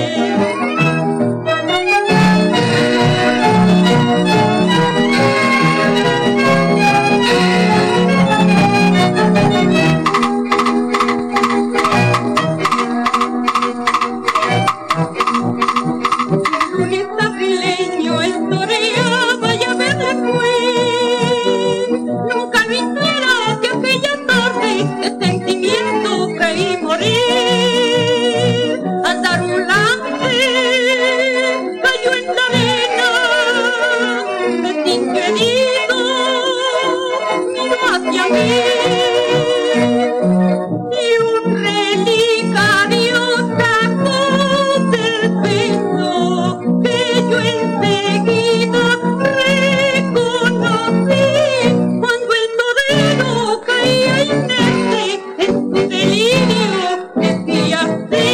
Un estafileño el toreaba y a verle fue. Nunca lo hiciera que aquella tarde de sentimiento creí morir. Al dar un lance cayó en la arena, me sintió herido, miró hacia mí. Y un relicario sacó del pecho que yo enseguida reconocí. Cuando el torero caía inerte en su delirio, decía así: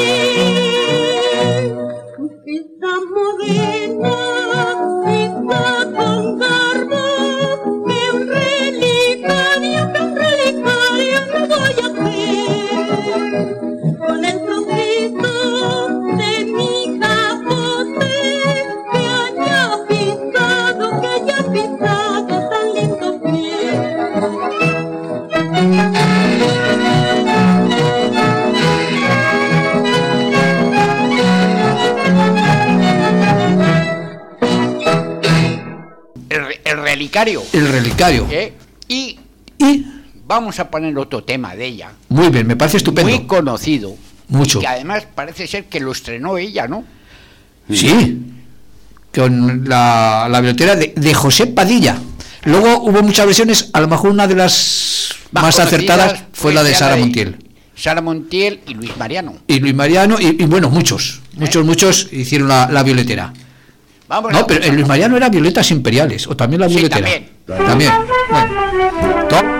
esta morena está con garbo, que un relicario me voy a hacer con el trocito de mi capote que haya pisado tan lindo pie. el relicario. El Relicario. Y Y vamos a poner otro tema de ella. Muy bien, me parece estupendo. Muy conocido. Mucho. Y que además parece ser que lo estrenó ella, ¿no? Sí. Con la biblioteca de José Padilla. Luego hubo muchas versiones, a lo mejor una de las más acertadas fue la de Sara Montiel. Sara Montiel y Luis Mariano. Y bueno, muchos hicieron la violetera. Vamos, no, pero el Luis Mariano era Violetas Imperiales, o también la violetera. Sí, también. Bueno.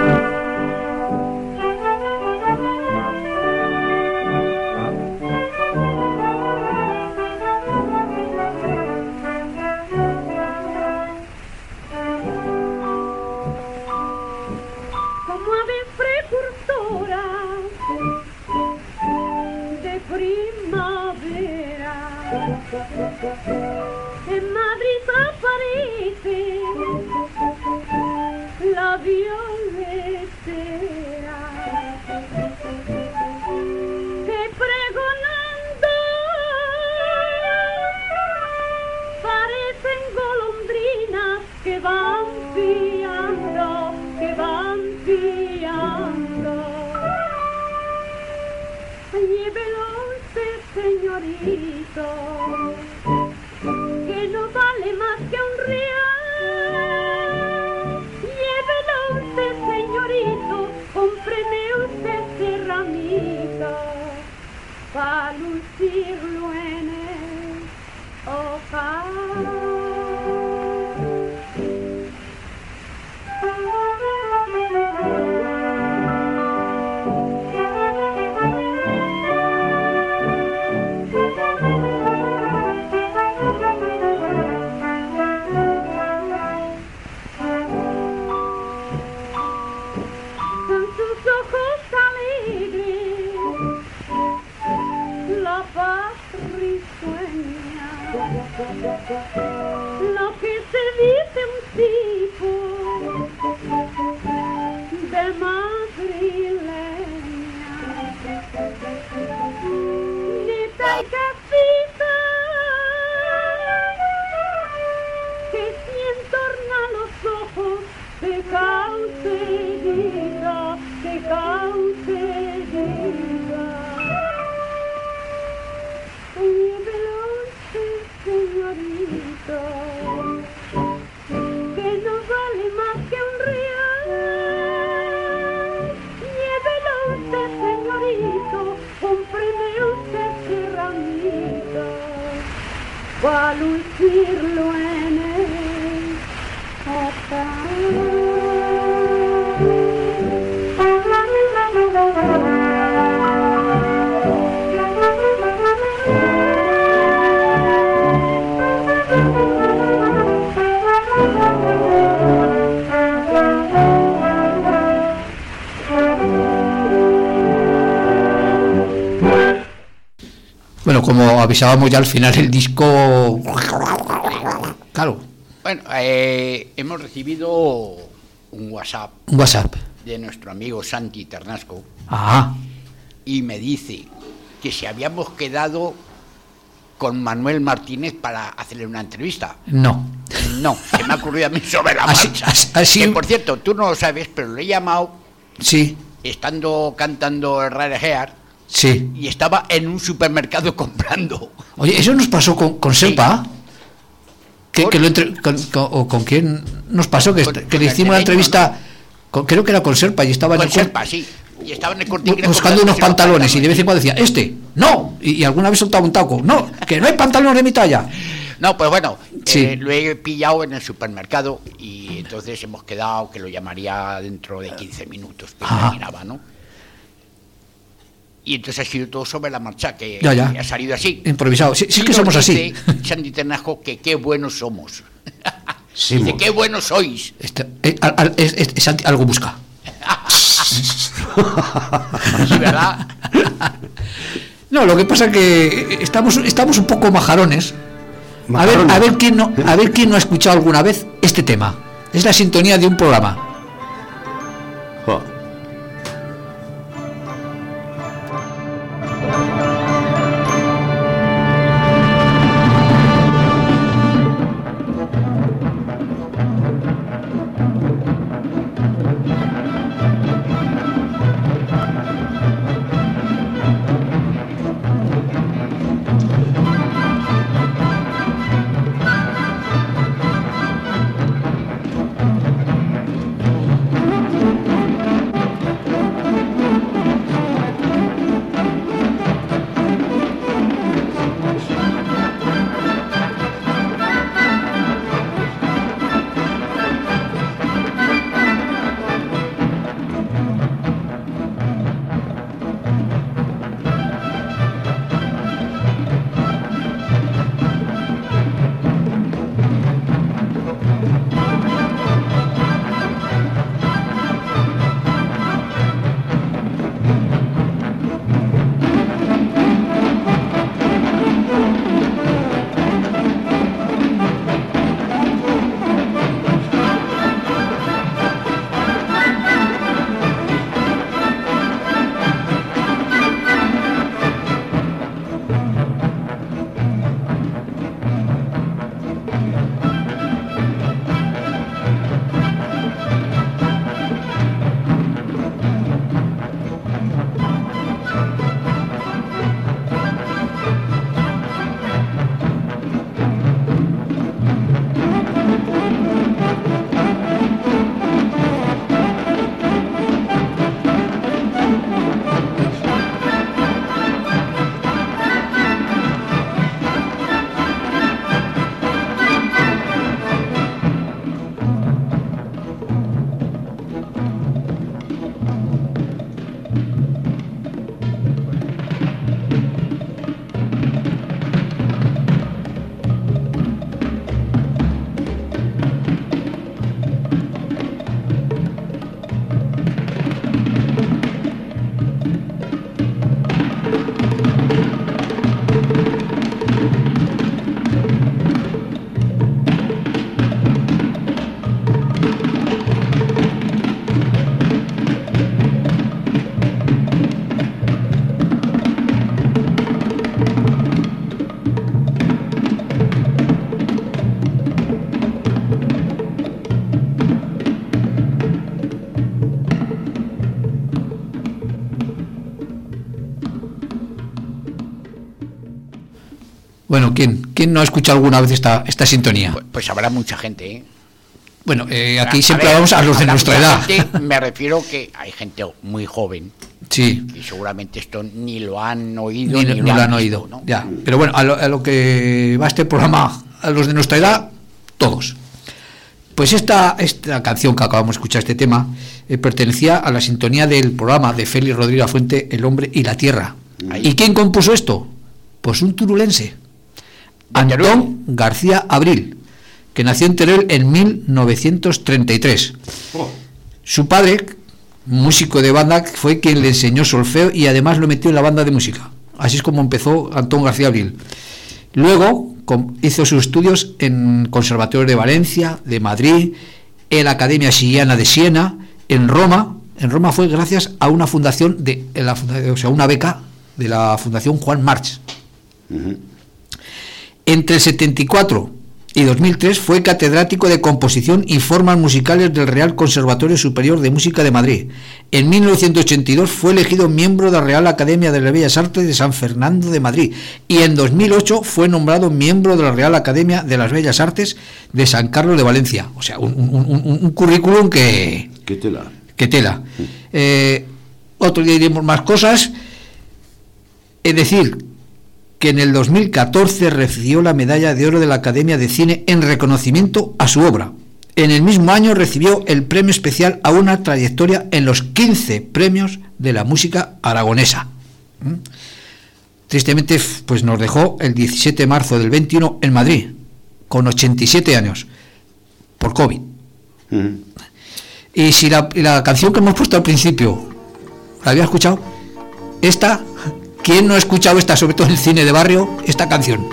En Madrid aparece la violetera que pregonando parecen golondrinas que van piando, Llévelo usted, señorito, que no vale más que un real. Llévelo usted, señorito, cómpreme usted ese ramito para lucirlo en el ojal. Lo que se dice un tipo de madrileña, neta y casita, que si entorna los ojos te cause herida, señorito, que no vale más que un real. Llévelo usted, señorito, cómpreme usted ese ramito para lucirlo en el hotel. Bueno, como avisábamos ya al final el disco... Claro. Bueno, hemos recibido un WhatsApp. Un WhatsApp. De nuestro amigo Santi Ternasco. Ajá. Y me dice que si habíamos quedado con Manuel Martínez para hacerle una entrevista. No, se me ha ocurrido a mí sobre la marcha. Así, que, por cierto, tú no lo sabes, pero lo he llamado. Sí. Estando cantando el Rare Heart. Sí. Y estaba en un supermercado comprando. Oye, eso nos pasó con Serpa. Sí. ¿Con quién nos pasó? Que le hicimos una entrevista, ¿no? Creo que era con Serpa y estaba con Serpa, sí. Y estaba en el Corte Inglés buscando unos pantalones y de vez en cuando decía, no, y alguna vez soltaba un taco, no, que no hay pantalones de mi talla. No, pues bueno, sí. Lo he pillado en el supermercado y entonces hemos quedado que lo llamaría dentro de 15 minutos, que imaginaba, ¿no? Y entonces ha sido todo sobre la marcha, que ya. Ha salido así. Improvisado, sí que somos así. Santi Ternasco, que qué buenos somos. Sí, dice, qué buenos sois. Algo busca. Sí, ¿verdad? No, lo que pasa es que estamos un poco majarones. A ver quién no ha escuchado alguna vez este tema. Es la sintonía de un programa. ¿Quién no ha escuchado alguna vez esta sintonía? Pues habrá mucha gente, ¿eh? Bueno, aquí siempre vamos a los de nuestra edad. Gente, me refiero que hay gente muy joven. Sí. Y seguramente esto ni lo han oído ni lo han oído, ¿no? Ya. Pero bueno, a lo que va este programa, a los de nuestra edad, todos. Pues esta canción que acabamos de escuchar, este tema, pertenecía a la sintonía del programa de Félix Rodríguez Fuente, El hombre y la tierra. ¿Y quién compuso esto? Pues un turulense, Antón García Abril, que nació en Teruel en 1933. Su padre, músico de banda, fue quien le enseñó solfeo y además lo metió en la banda de música. Así es como empezó Antón García Abril. Luego hizo sus estudios en Conservatorio de Valencia, de Madrid, en la Academia Siciliana de Siena, en Roma. En Roma fue gracias a una fundación una beca de la Fundación Juan March. Entre el 74 y 2003 fue catedrático de composición y formas musicales del Real Conservatorio Superior de Música de Madrid. En 1982 fue elegido miembro de la Real Academia de las Bellas Artes de San Fernando de Madrid y en 2008 fue nombrado miembro de la Real Academia de las Bellas Artes de San Carlos de Valencia. O sea, un currículum que... ¿Qué tela? Que tela. Otro día diremos más cosas. Es decir, que en el 2014 recibió la Medalla de Oro de la Academia de Cine en reconocimiento a su obra. En el mismo año recibió el premio especial a una trayectoria en los 15 premios de la música aragonesa. Tristemente, pues nos dejó el 17 de marzo del 21 en Madrid, con 87 años, por COVID. Y si la canción que hemos puesto al principio, ¿la había escuchado? Esta... ¿Quién no ha escuchado esta, sobre todo en el cine de barrio, esta canción?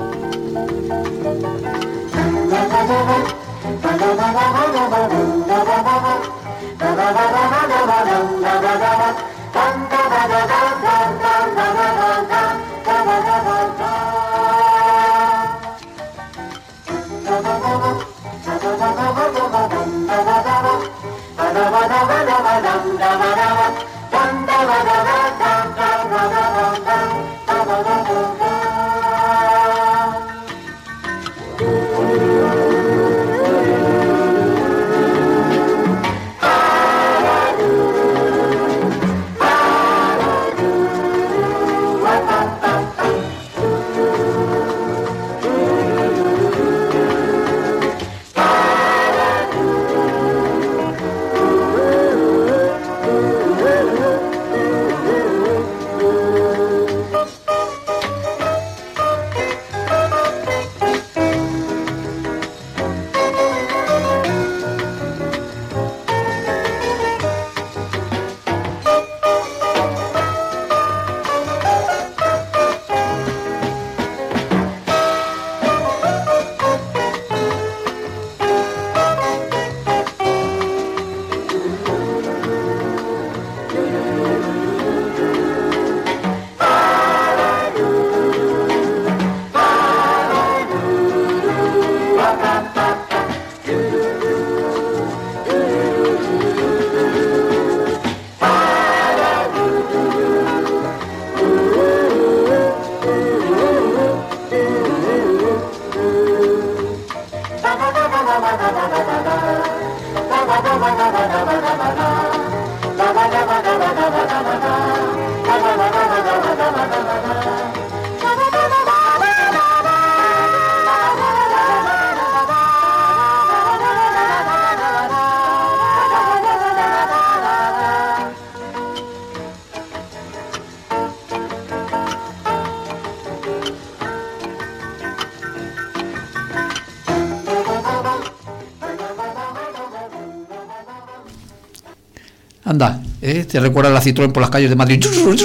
Anda, te recuerda la Citroën por las calles de Madrid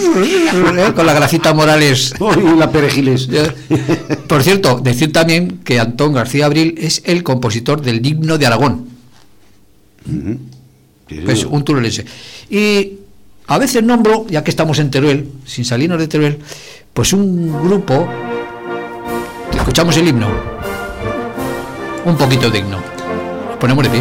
con la Gracita Morales y la Perejiles. Por cierto, decir también que Antón García Abril es el compositor del himno de Aragón. Es un turulense. Y a veces nombro, ya que estamos en Teruel, sin salirnos de Teruel, pues un grupo. Escuchamos el himno, un poquito de himno. Nos ponemos de pie.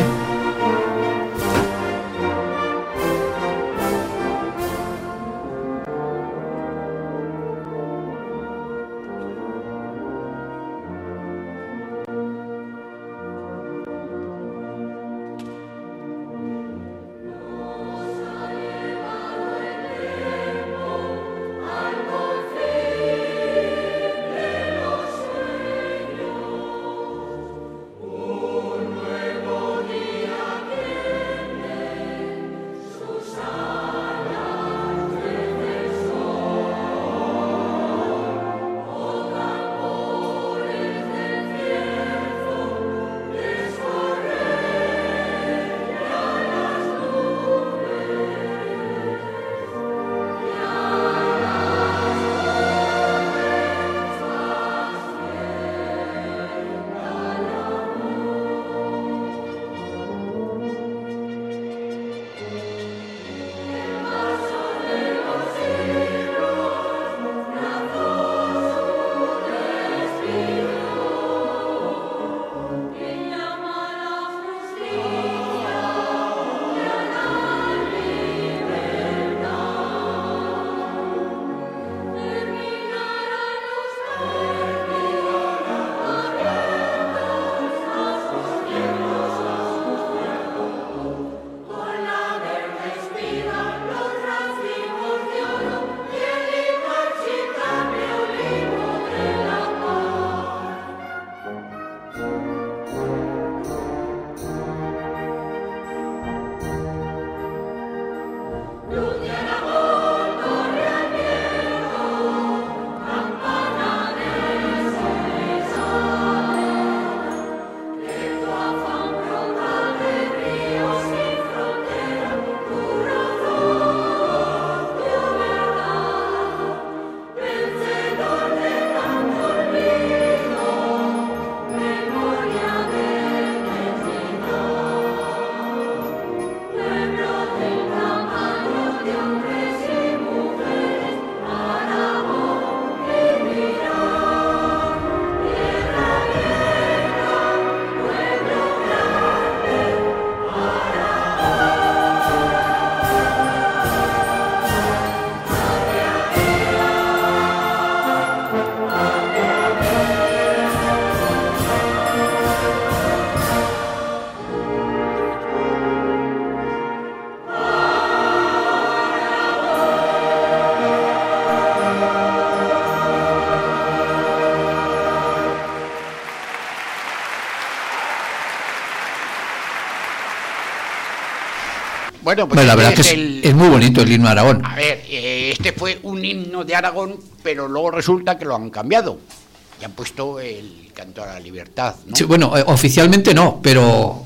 Bueno, pues Bueno, la verdad que es muy bonito el himno de Aragón. A ver, este fue un himno de Aragón, pero luego resulta que lo han cambiado. Y han puesto el canto a la libertad, ¿no? Sí, bueno, oficialmente no, pero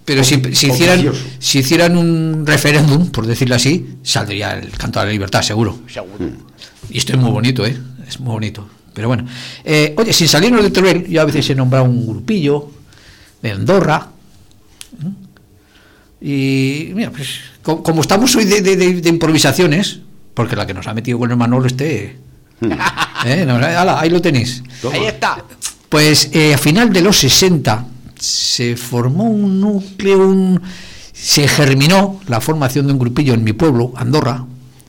si hicieran un referéndum, por decirlo así, saldría el canto a la libertad, seguro. Seguro. Y esto es muy bonito, ¿eh? Es muy bonito. Pero bueno, oye, sin salirnos de Teruel, yo a veces he nombrado un grupillo de Andorra. Y mira, pues como estamos hoy de improvisaciones, porque la que nos ha metido con el Manolo ahí lo tenéis. Ahí está. Pues a final de los 60 se formó un núcleo, se germinó la formación de un grupillo en mi pueblo, Andorra,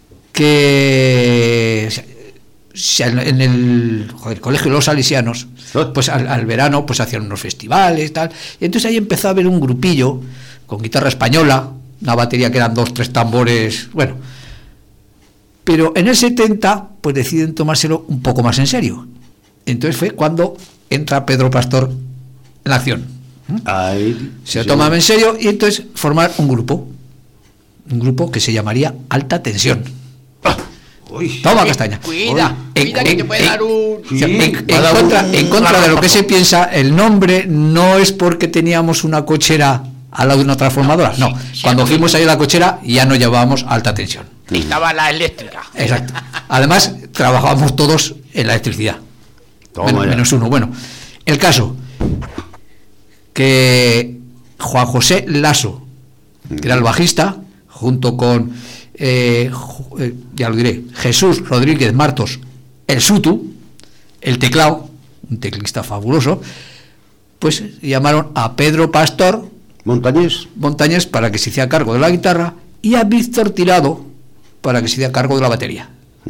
que en el colegio de los salesianos, pues al verano pues hacían unos festivales, tal, y entonces ahí empezó a haber un grupillo con guitarra española, una batería que eran 2-3 tambores, bueno. Pero en el 70 pues deciden tomárselo un poco más en serio. Entonces fue cuando entra Pedro Pastor en la acción. Se lo tomaba en serio y entonces formar un grupo que se llamaría Alta Tensión. Toma castaña. Cuida que te puede dar un... En contra de lo que se piensa, el nombre no es porque teníamos una cochera al lado de una transformadora, no. Cuando fuimos ahí a la cochera ya no llevábamos alta tensión. Estaba la eléctrica. Exacto. Además, trabajábamos todos en la electricidad. Menos uno. Bueno, el caso que Juan José Lasso, que era el bajista, junto con ya lo diré, Jesús Rodríguez Martos, el Sutu, el teclado, un teclista fabuloso, pues llamaron a Pedro Pastor Montañés para que se hiciera cargo de la guitarra y a Víctor Tirado para que se hiciera cargo de la batería.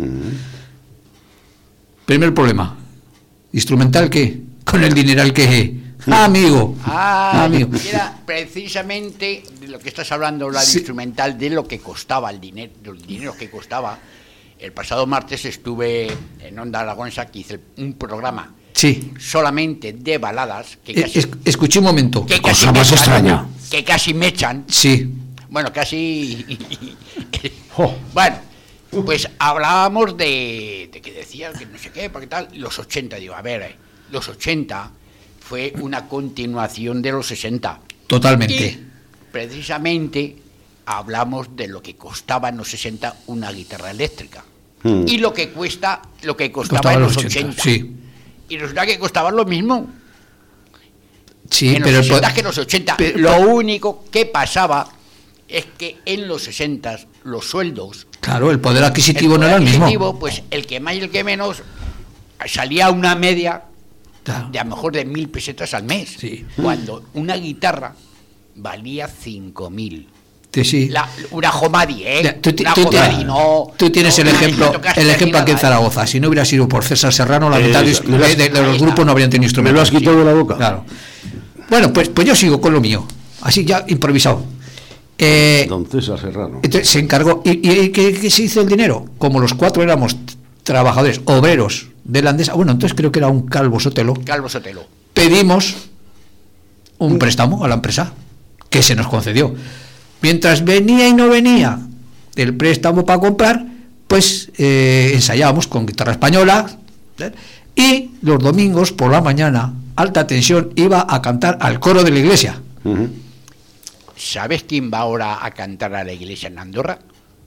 Primer problema, instrumental, ¿qué? Con el dineral que... amigo. Era precisamente de lo que estás hablando, la instrumental, de lo que costaba el dinero que costaba. El pasado martes estuve en Onda Aragonesa, que hice un programa solamente de baladas. Que casi, escuché un momento. Que cosa más extraña. Que casi me echan. Sí. Bueno, casi... Bueno, pues hablábamos de que decía que no sé qué, porque tal, los 80, digo, a ver, los 80... fue una continuación de los 60. Totalmente. Y precisamente hablamos de lo que costaba en los 60 una guitarra eléctrica. Y lo que costaba en los 80. Sí. Y resulta que costaba lo mismo. Sí, en pero los 60 que en los 80. Lo único que pasaba es que en los 60 los sueldos... Claro, el poder adquisitivo no era el mismo. Pues el que más y el que menos salía una media... de a lo mejor de 1.000 pesetas al mes, cuando una guitarra valía 5.000. Sí. Una Homadi, Tú tienes el ejemplo aquí en Zaragoza. Si no hubiera sido por César Serrano, la mitad de los grupos no habrían tenido instrumentos. Me lo has quitado de la boca. Claro. Bueno, pues yo sigo con lo mío, así ya improvisado. Don César Serrano. Entonces se encargó. ¿Y qué se hizo el dinero? Como los cuatro éramos trabajadores, obreros de la Endesa, bueno, entonces creo que era un Calvo Sotelo. Pedimos un préstamo a la empresa que se nos concedió. Mientras venía y no venía el préstamo para comprar, pues ensayábamos con guitarra española, y los domingos por la mañana Alta Tensión iba a cantar al coro de la iglesia. ¿Sabes quién va ahora a cantar a la iglesia en Andorra?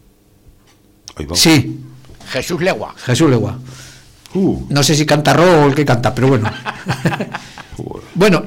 Sí. Jesús Legua. No sé si canta Ro o el que canta, pero bueno. Bueno,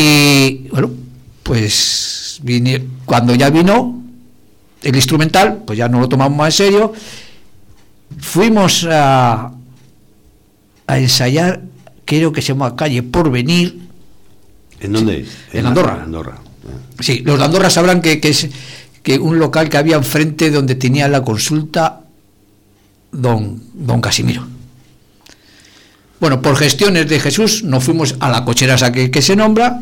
pues cuando ya vino el instrumental, pues ya no lo tomamos más en serio. Fuimos a ensayar, creo que se llama Calle Porvenir. ¿En dónde? En Andorra. Sí, los de Andorra sabrán que es que un local que había enfrente donde tenía la consulta don Casimiro. Bueno, por gestiones de Jesús nos fuimos a la cochera esa que se nombra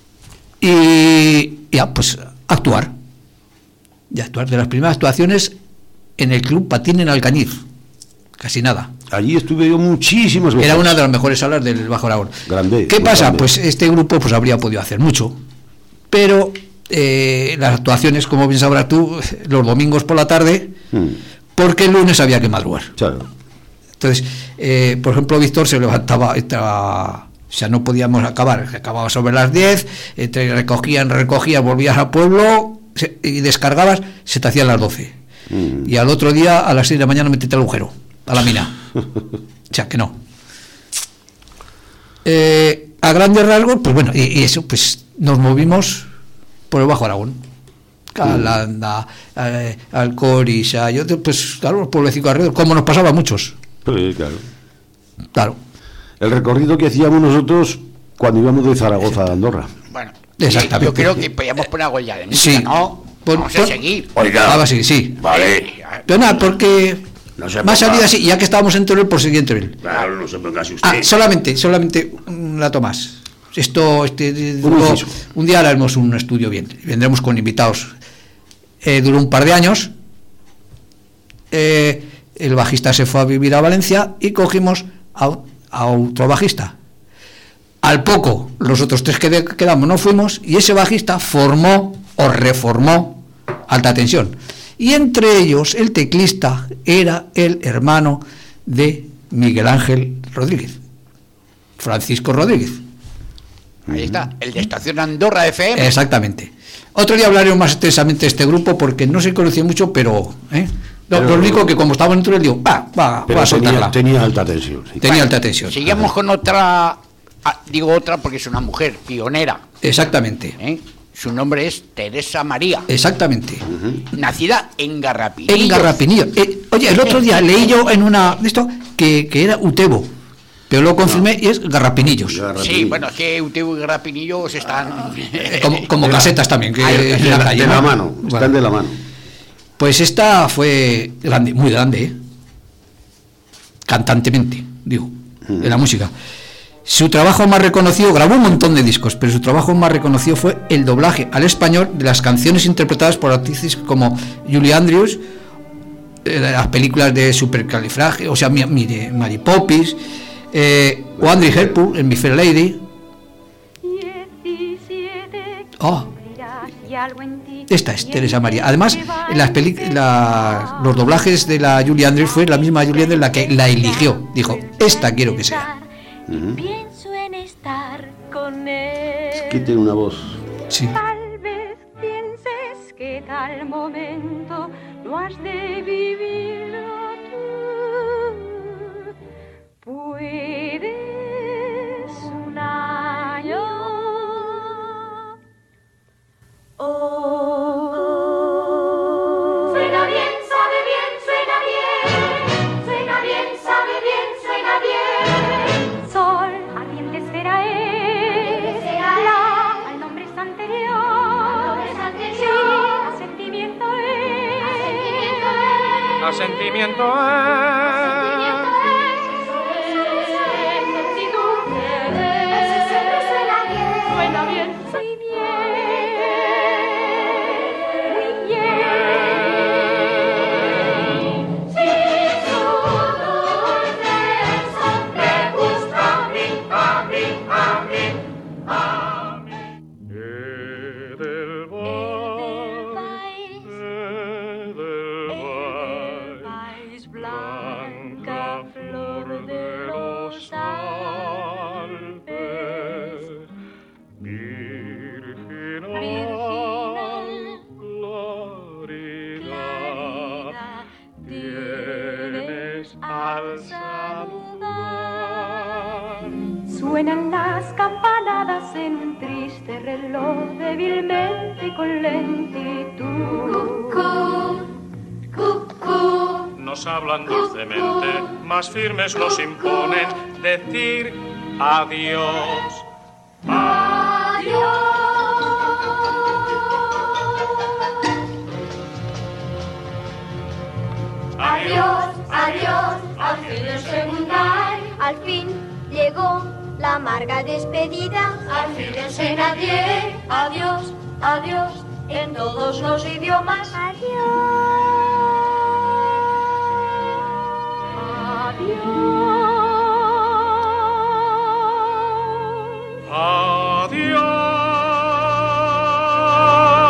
y ya, pues actuar de las primeras actuaciones en el Club Patín en Alcañiz, casi nada. Allí estuve yo muchísimas veces. Era una de las mejores salas del Bajo Aragón. Grande. ¿Qué pasa? Grande. Pues este grupo pues habría podido hacer mucho, pero las actuaciones, como bien sabrás tú, los domingos por la tarde, porque el lunes había que madrugar. Claro. Entonces, por ejemplo, Víctor se levantaba, o sea, no podíamos acabar, acababa sobre las 10, recogías, volvías al pueblo y descargabas, se te hacían las 12. Y al otro día, a las 6 de la mañana, metiste al agujero, a la mina. O sea, que no. A grandes rasgos, pues bueno, y eso, pues nos movimos por el Bajo Aragón. Calanda, Alcoriz, pues claro, los pueblecicos alrededor, como nos pasaba a muchos. Sí, claro. Claro. El recorrido que hacíamos nosotros cuando íbamos de Zaragoza a Andorra. Bueno, exactamente. Yo creo que podíamos poner algo ya de música, Sí. ¿no? Vamos a seguir. Oiga. Sí. Vale. Pero nada, porque No se más ponga- salida así, ya que estábamos en Teruel, por seguir en Teruel. Claro, no se ponga así usted. Solamente un dato más. Duró, inciso. un día haremos un estudio bien, vendremos con invitados. Duró un par de años. El bajista se fue a vivir a Valencia y cogimos a otro bajista. Al poco, los otros 3 que quedamos no fuimos, y ese bajista formó o reformó Alta Tensión. Y entre ellos, el teclista era el hermano de Miguel Ángel Rodríguez, Francisco Rodríguez. Ahí está, el de Estación Andorra FM. Exactamente. Otro día hablaremos más extensamente de este grupo, porque no se conocía mucho, pero lo único que como estaba en el digo, va Pero a soltarla. tenía alta tensión. Sí. Tenía alta tensión. Seguimos con otra, digo otra porque es una mujer pionera. Exactamente. Su nombre es Teresa María. Exactamente. Nacida en Garrapinillos. En Garrapinillos. Oye, el otro día leí yo en una de esto que era Utebo, pero lo confirmé y es Garrapinillos. Sí, bueno, es que Utebo y Garrapinillos están... Como casetas también, que De en la calle, de ¿no? la mano, Bueno. están de la mano. Pues esta fue grande, muy grande, cantantemente, digo, en la música. Su trabajo más reconocido, grabó un montón de discos, pero su trabajo más reconocido fue el doblaje al español de las canciones interpretadas por artistas como Julie Andrews, las películas de Supercalifragil, o sea, Mary Poppins, o Audrey Hepburn en My Fair Lady. Esta es Teresa María. Además, en los doblajes de la Julie Andrews fue la misma Julie Andrews la que la eligió. Dijo, esta quiero que sea. Pienso en estar con él. Es que tiene una voz. Sí. Tal vez pienses que tal momento no has de vivirlo tú. Puedes un año. Suena bien, sabe bien, suena bien. Suena bien, sabe bien, suena bien. Sol, ardiente esfera es. La al nombre es anterior. Sí, asentimiento es. Asentimiento Si tú quieres, suena bien. Suena bien, muy bien. Muy bien. Si tu dulce son te gusta a mí, a mí, a mí, a mí. Edelweiss, blanca flor de los Alpes, virginal claridad, tienes al saludar. Suenan las campanadas en un triste reloj, débilmente y con lentitud. Cucú, cucú. Nos hablan dulcemente, más firmes nos imponen decir adiós. Adiós, adiós, al fin el segundal. Al fin llegó la amarga despedida. Al fin el nadie. Adiós, adiós, en todos los idiomas. Adiós.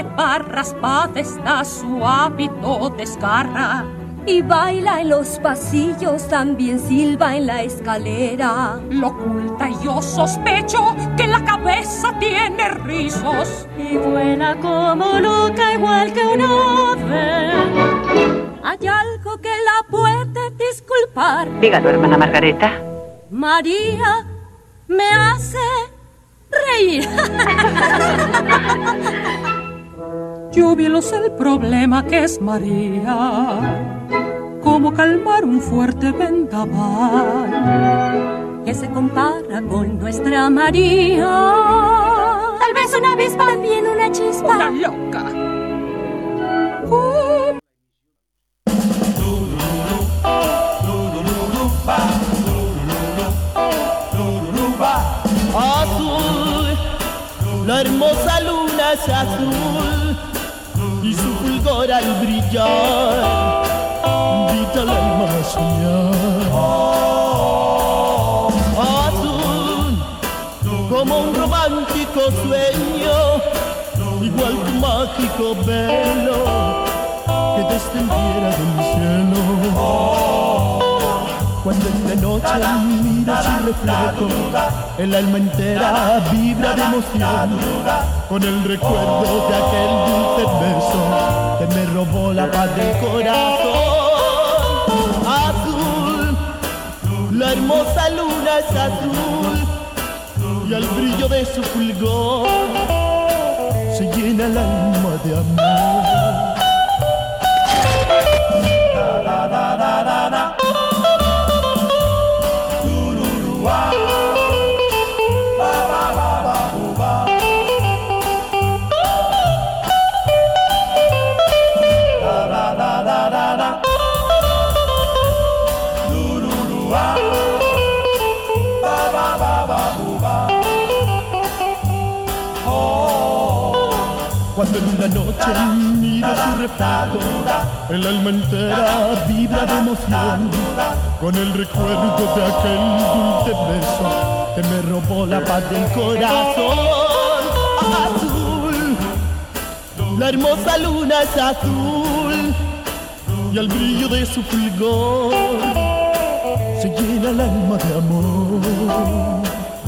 escapar, raspada está su hábito desgarra. Y baila en los pasillos, también silba en la escalera. Lo oculta y yo sospecho que la cabeza tiene rizos. Y vuela como loca igual que un ave. Hay algo que la puede disculpar. Dígalo, hermana Margareta. María me hace reír. Yo bien lo sé el problema que es María. Cómo calmar un fuerte vendaval que se compara con nuestra María. Tal vez una avispa, también una chispa. Una loca. Azul, la hermosa luna es azul y su fulgor al brillar invita al alma a soñar. Azul, como un romántico sueño, igual tu mágico velo que descendiera del cielo. Cuando en la noche miro su reflejo, el alma entera vibra de emoción con el recuerdo de aquel dulce beso que me robó la paz del corazón. Azul, la hermosa luna es azul y al brillo de su fulgor se llena el alma de amor. Cuando en la noche miro su reflejo, el alma entera vibra de emoción con el recuerdo de aquel dulce beso que me robó la paz del corazón. Azul, la hermosa luna es azul y al brillo de su fulgor se llena el alma de amor.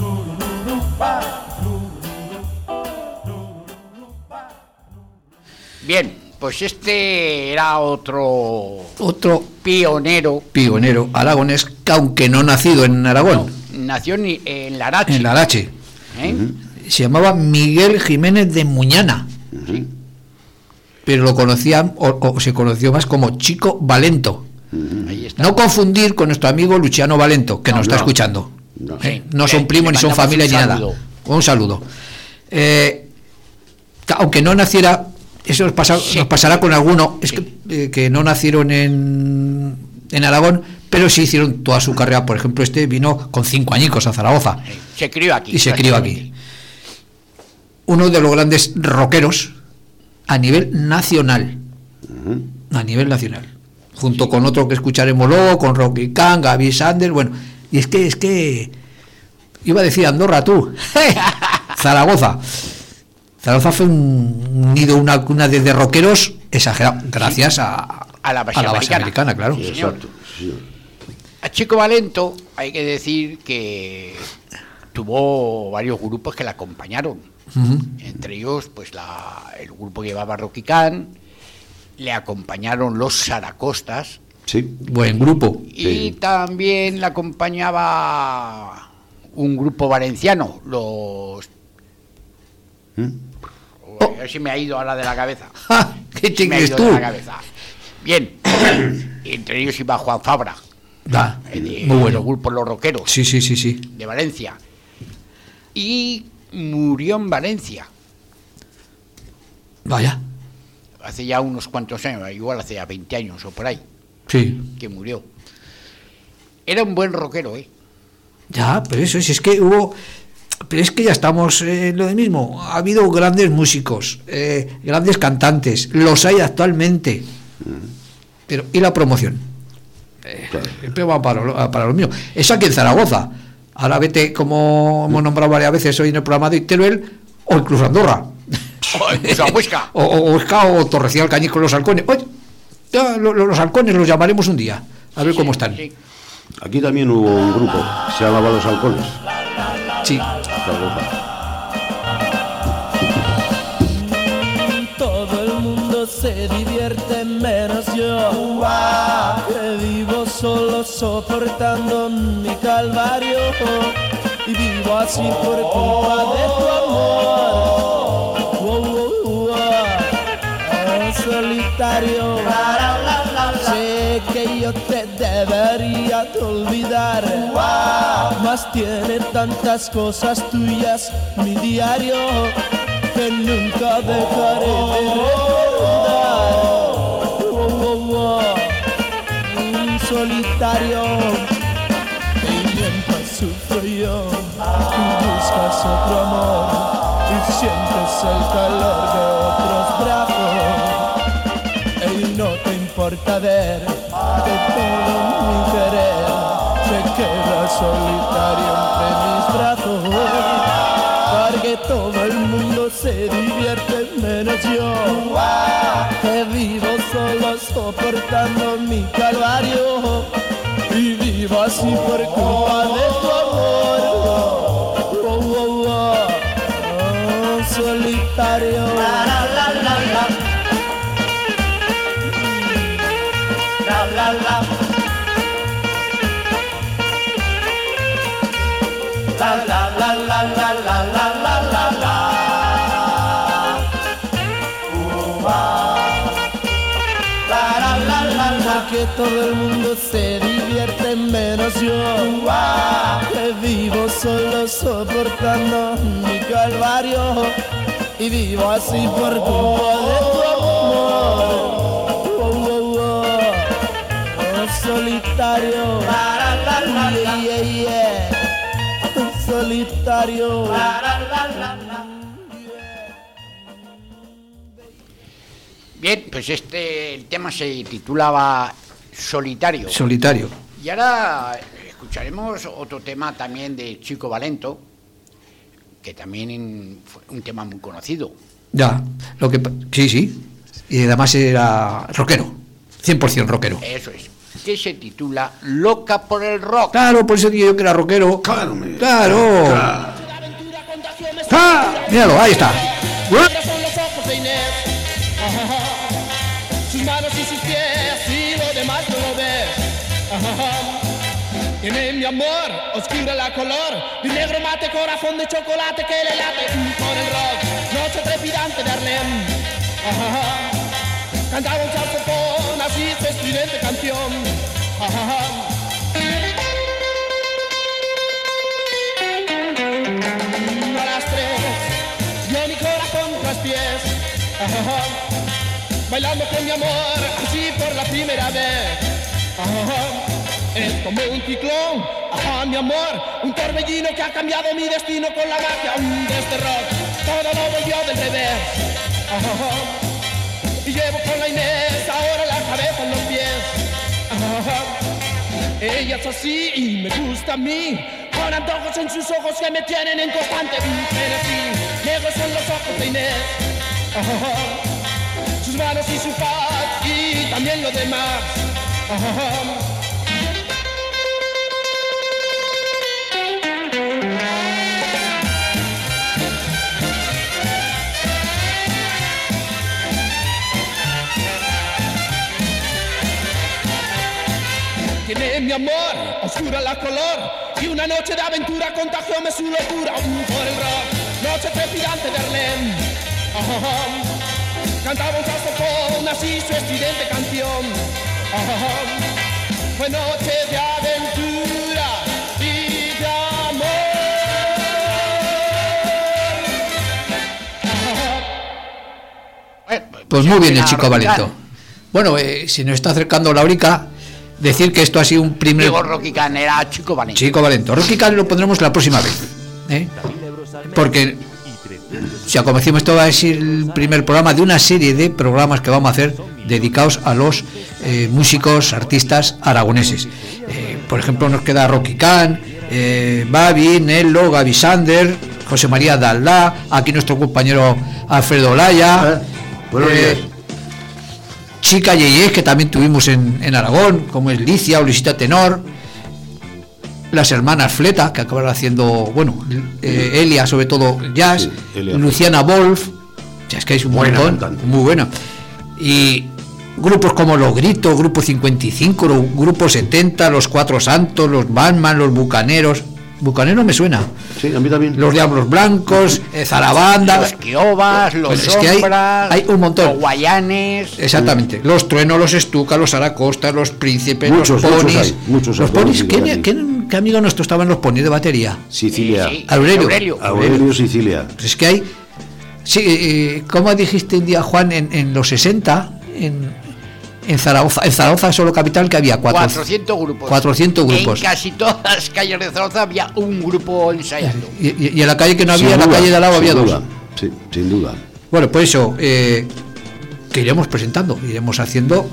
Bien, pues este era otro pionero aragonés, que aunque no nacido en Aragón, nació en Larache. En Larache. Se llamaba Miguel Jiménez de Muñana. Sí. Pero lo conocían, o se conoció más como Chico Valento. Ahí está. No confundir con nuestro amigo Luciano Valento, que nos está escuchando. No son primos ni son familia ni nada. Un saludo. Aunque no naciera, eso nos pasará con alguno, es que no nacieron en Aragón, pero sí hicieron toda su carrera. Por ejemplo, este vino con 5 añicos a Zaragoza. Se crió aquí. Y se crió aquí. Uno de los grandes rockeros a nivel nacional. A nivel nacional. Junto con otro que escucharemos luego, con Rocky Khan, Gaby Sanders, bueno. Y es que iba a decir Andorra, tú. Zaragoza. Zaragoza fue un nido, una cuna de rockeros exagerado, gracias a la base americana, claro. Sí, exacto, sí. A Chico Valento hay que decir que tuvo varios grupos que le acompañaron. Entre ellos, pues el grupo que llevaba Rocky Khan, le acompañaron los Saracostas. Sí. Buen grupo. Y también le acompañaba un grupo valenciano, los... A ver si me ha ido ahora de la cabeza. ¿Qué tienes tú? Bien. Entre ellos iba Juan Fabra. Muy bueno. El grupo Los Rockeros. Sí. De Valencia. Y murió en Valencia. Vaya. Hace ya unos cuantos años, igual hace ya 20 años o por ahí. Sí. Que murió. Era un buen rockero, Ya, pero eso es que hubo... Pero es que ya estamos en lo de mismo. Ha habido grandes músicos, grandes cantantes, los hay actualmente. Pero ¿y la promoción? Siempre va para lo mío. Eso aquí en Zaragoza. Ahora vete, como hemos nombrado varias veces hoy en el programa de Teruel, o incluso Andorra. o Huesca o Torrecilla Alcañiz con los halcones. Oye, ya, los halcones los llamaremos un día, a ver cómo están. Sí. Aquí también hubo un grupo, se llamaba Los Halcones. Sí. Todo el mundo se divierte menos yo, que vivo solo soportando mi calvario y vivo así por culpa de tu amor. Solitario, sé que yo te debería de olvidar, mas tiene tantas cosas tuyas mi diario que nunca dejaré de recordar. Solitario, y mientras sufro yo, tú buscas otro amor y sientes el calor de otros brazos. Y no te importa ver que todo mi querer se queda solitario entre mis brazos, porque todo el mundo se divierte menos yo, que vivo solo soportando mi calvario y vivo así por culpa de tu amor. Solitario. La la la la la la la la la la la que todo el mundo se divierte menos yo, que vivo solo soportando mi calvario y vivo así por culpa de tu amor. Solitario, solitario. Bien, pues el tema se titulaba Solitario. Solitario. Y ahora escucharemos otro tema también de Chico Valento, que también fue un tema muy conocido. Ya, sí. Y además era rockero, 100% rockero. Eso es. Que se titula Loca por el rock. Claro, por eso digo yo que era rockero. Claro. Míralo, ahí está. Sus manos y sus pies y lo demás no lo ves. Tiene mi amor, oscura la color, de un negro mate, corazón de chocolate que le late por el rock. Noche trepidante de Harlem. Cantaba un saxofón, así su estridente canción. A las 3, dio mi corazón tras pies. Bailando con mi amor, así por la primera vez. Es como un ciclón, mi amor, un torbellino que ha cambiado mi destino con la magia de este rock. Todo lo volvió del revés. Y llevo con la Inés ahora la cabeza en los pies. Ella es así y me gusta a mí, con antojos en sus ojos que me tienen en constante frenesí. Negros son los ojos de Inés, sus manos y su paz y también lo demás. Tiene mi amor, oscura la color, y una noche de aventura contagióme su locura por el rock. Noche trepidante de Harlem. Cantaba un saxofón, así su estridente canción. Fue noche de aventura y de amor. Pues muy bien el Chico Valento. Bueno, si nos está acercando la horica, decir que esto ha sido un primer... Digo, Rocky Can era Chico Valento. Chico Valento. Rocky Can lo pondremos la próxima vez, porque ya como decimos, esto va a ser el primer programa de una serie de programas que vamos a hacer dedicados a los músicos, artistas aragoneses. Por ejemplo, nos queda Rocky Can, Babi, Nello, Gaby Sander, José María Daldá, aquí nuestro compañero Alfredo Olaya, Chica Yeyes, que también tuvimos en Aragón, como es Licia o Luisita Tenor, las hermanas Fleta, que acabaron haciendo, bueno, Elia sobre todo jazz, sí, Luciana Wolf, ya es que es un montón, muy buena, y grupos como Los Gritos, Grupo 55, Grupo 70, Los Cuatro Santos, los Batman, los Bucaneros. Bucanero me suena. Sí, a mí también. Los Diablos Blancos, Zarabanda. Los Quiobas, los pues Sombras. Hay un montón. Los Guayanes. Exactamente. Los Truenos, los Estucas, los Aracostas, los Príncipes, muchos, los Ponis. Muchos los Ponis. ¿Qué amigo nuestro estaba en los Ponis de batería? Sicilia. Sí. Aurelio Sicilia. Pues es que hay. Sí, ¿cómo dijiste un día, Juan, en los 60, en Zaragoza solo capital, que había 400 grupos. 400 grupos. En casi todas las calles de Zaragoza había un grupo ensayando. Y en la calle que no había, en la calle de al lado había dos. Sí, sin duda. Bueno, pues eso, que iremos presentando, iremos haciendo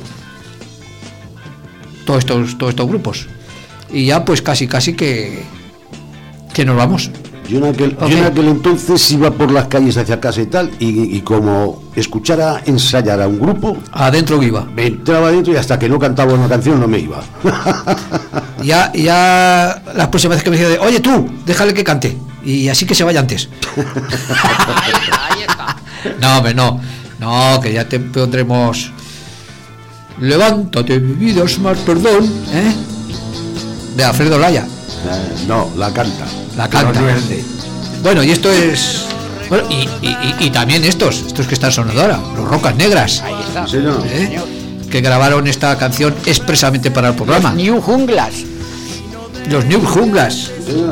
todos estos grupos. Y ya pues casi que nos vamos. Yo en aquel entonces iba por las calles hacia casa y tal, y como escuchara ensayar a un grupo, adentro iba. Me entraba adentro y hasta que no cantaba una canción no me iba. ya las próximas veces que me decía, oye tú, déjale que cante, y así que se vaya antes. Ahí está. No, que ya te pondremos Levántate, mi vida es más perdón, de Alfredo Olaya. No, la canta. Bueno, y esto es. Bueno, y también estos que están sonando ahora, los Rocas Negras. Ahí está. Sí, no. Que grabaron esta canción expresamente para el programa. Los New Junglas. Los New Junglas.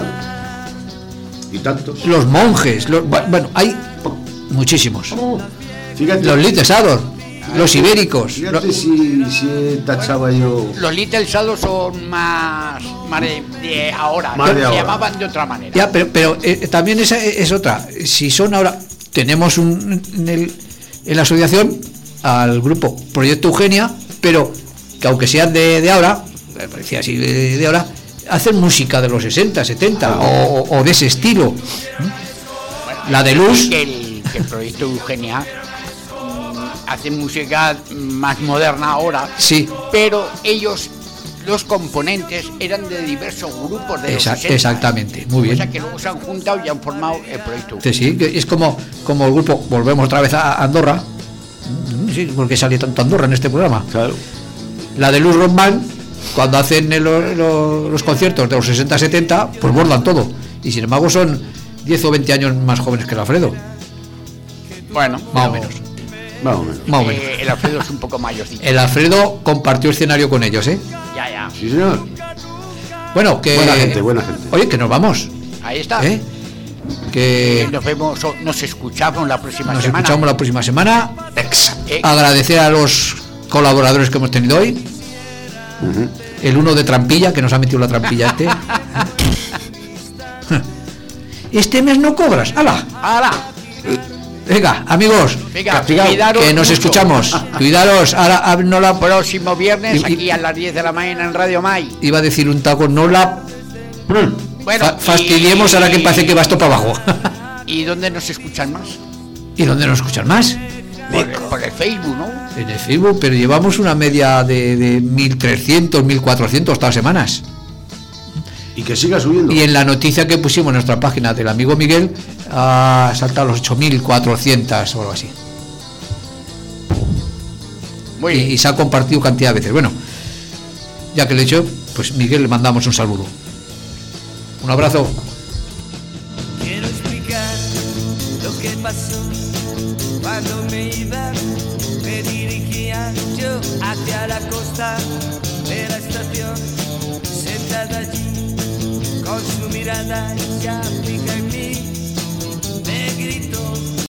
Y tantos. Los Monjes. Bueno, hay muchísimos. Fíjate. Los Little Sador. Los Ibéricos. Fíjate si tachaba yo. Los Little Shadows son más de ahora. Se llamaban de otra manera. Ya, pero también esa es otra. Si son ahora, tenemos en la asociación al grupo Proyecto Eugenia, pero que aunque sean de ahora, parecía así de ahora, hacen música de los 60, 70 o de ese estilo. Bueno, la de Luz. Que el Proyecto Eugenia hace música más moderna ahora, sí, pero ellos, los componentes, eran de diversos grupos de los 60. Exactamente, muy bien. O sea que luego se han juntado y han formado el proyecto. Sí, que es como el grupo, volvemos otra vez a Andorra, sí, porque sale tanto Andorra en este programa. Claro. La de Luz Rockman, cuando hacen los conciertos de los 60-70, pues bordan todo. Y sin embargo son 10 o 20 años más jóvenes que el Alfredo. Bueno, más o menos. El Alfredo es un poco mayorcito. El Alfredo compartió escenario con ellos, Ya. Sí, señor. Bueno, que buena gente. Oye, que nos vamos. Ahí está. Que nos vemos, nos escuchamos la próxima semana. Nos escuchamos la próxima semana. Agradecer a los colaboradores que hemos tenido hoy. El uno de trampilla, que nos ha metido la trampilla Este mes no cobras. ¡Hala! Venga, amigos, que nos escuchamos. Cuidaros. Ahora no la. Próximo viernes aquí a las 10 de la mañana en Radio Mai. Iba a decir un taco, no la. Bueno, fastidiemos ahora que parece que va esto para abajo. ¿Y dónde nos escuchan más? Por el Facebook, ¿no? En el Facebook, pero llevamos una media de 1.300, 1.400 todas las semanas. Y que siga subiendo. Y en la noticia que pusimos en nuestra página del amigo Miguel, ha saltado los 8.400 o algo así. Muy bien. Y se ha compartido cantidad de veces. Bueno, ya que lo he hecho, pues Miguel le mandamos un saludo. Un abrazo. Quiero explicar lo que pasó cuando me iba. Me dirigía yo hacia la costa de la estación, sentada allí con su mirada ya fija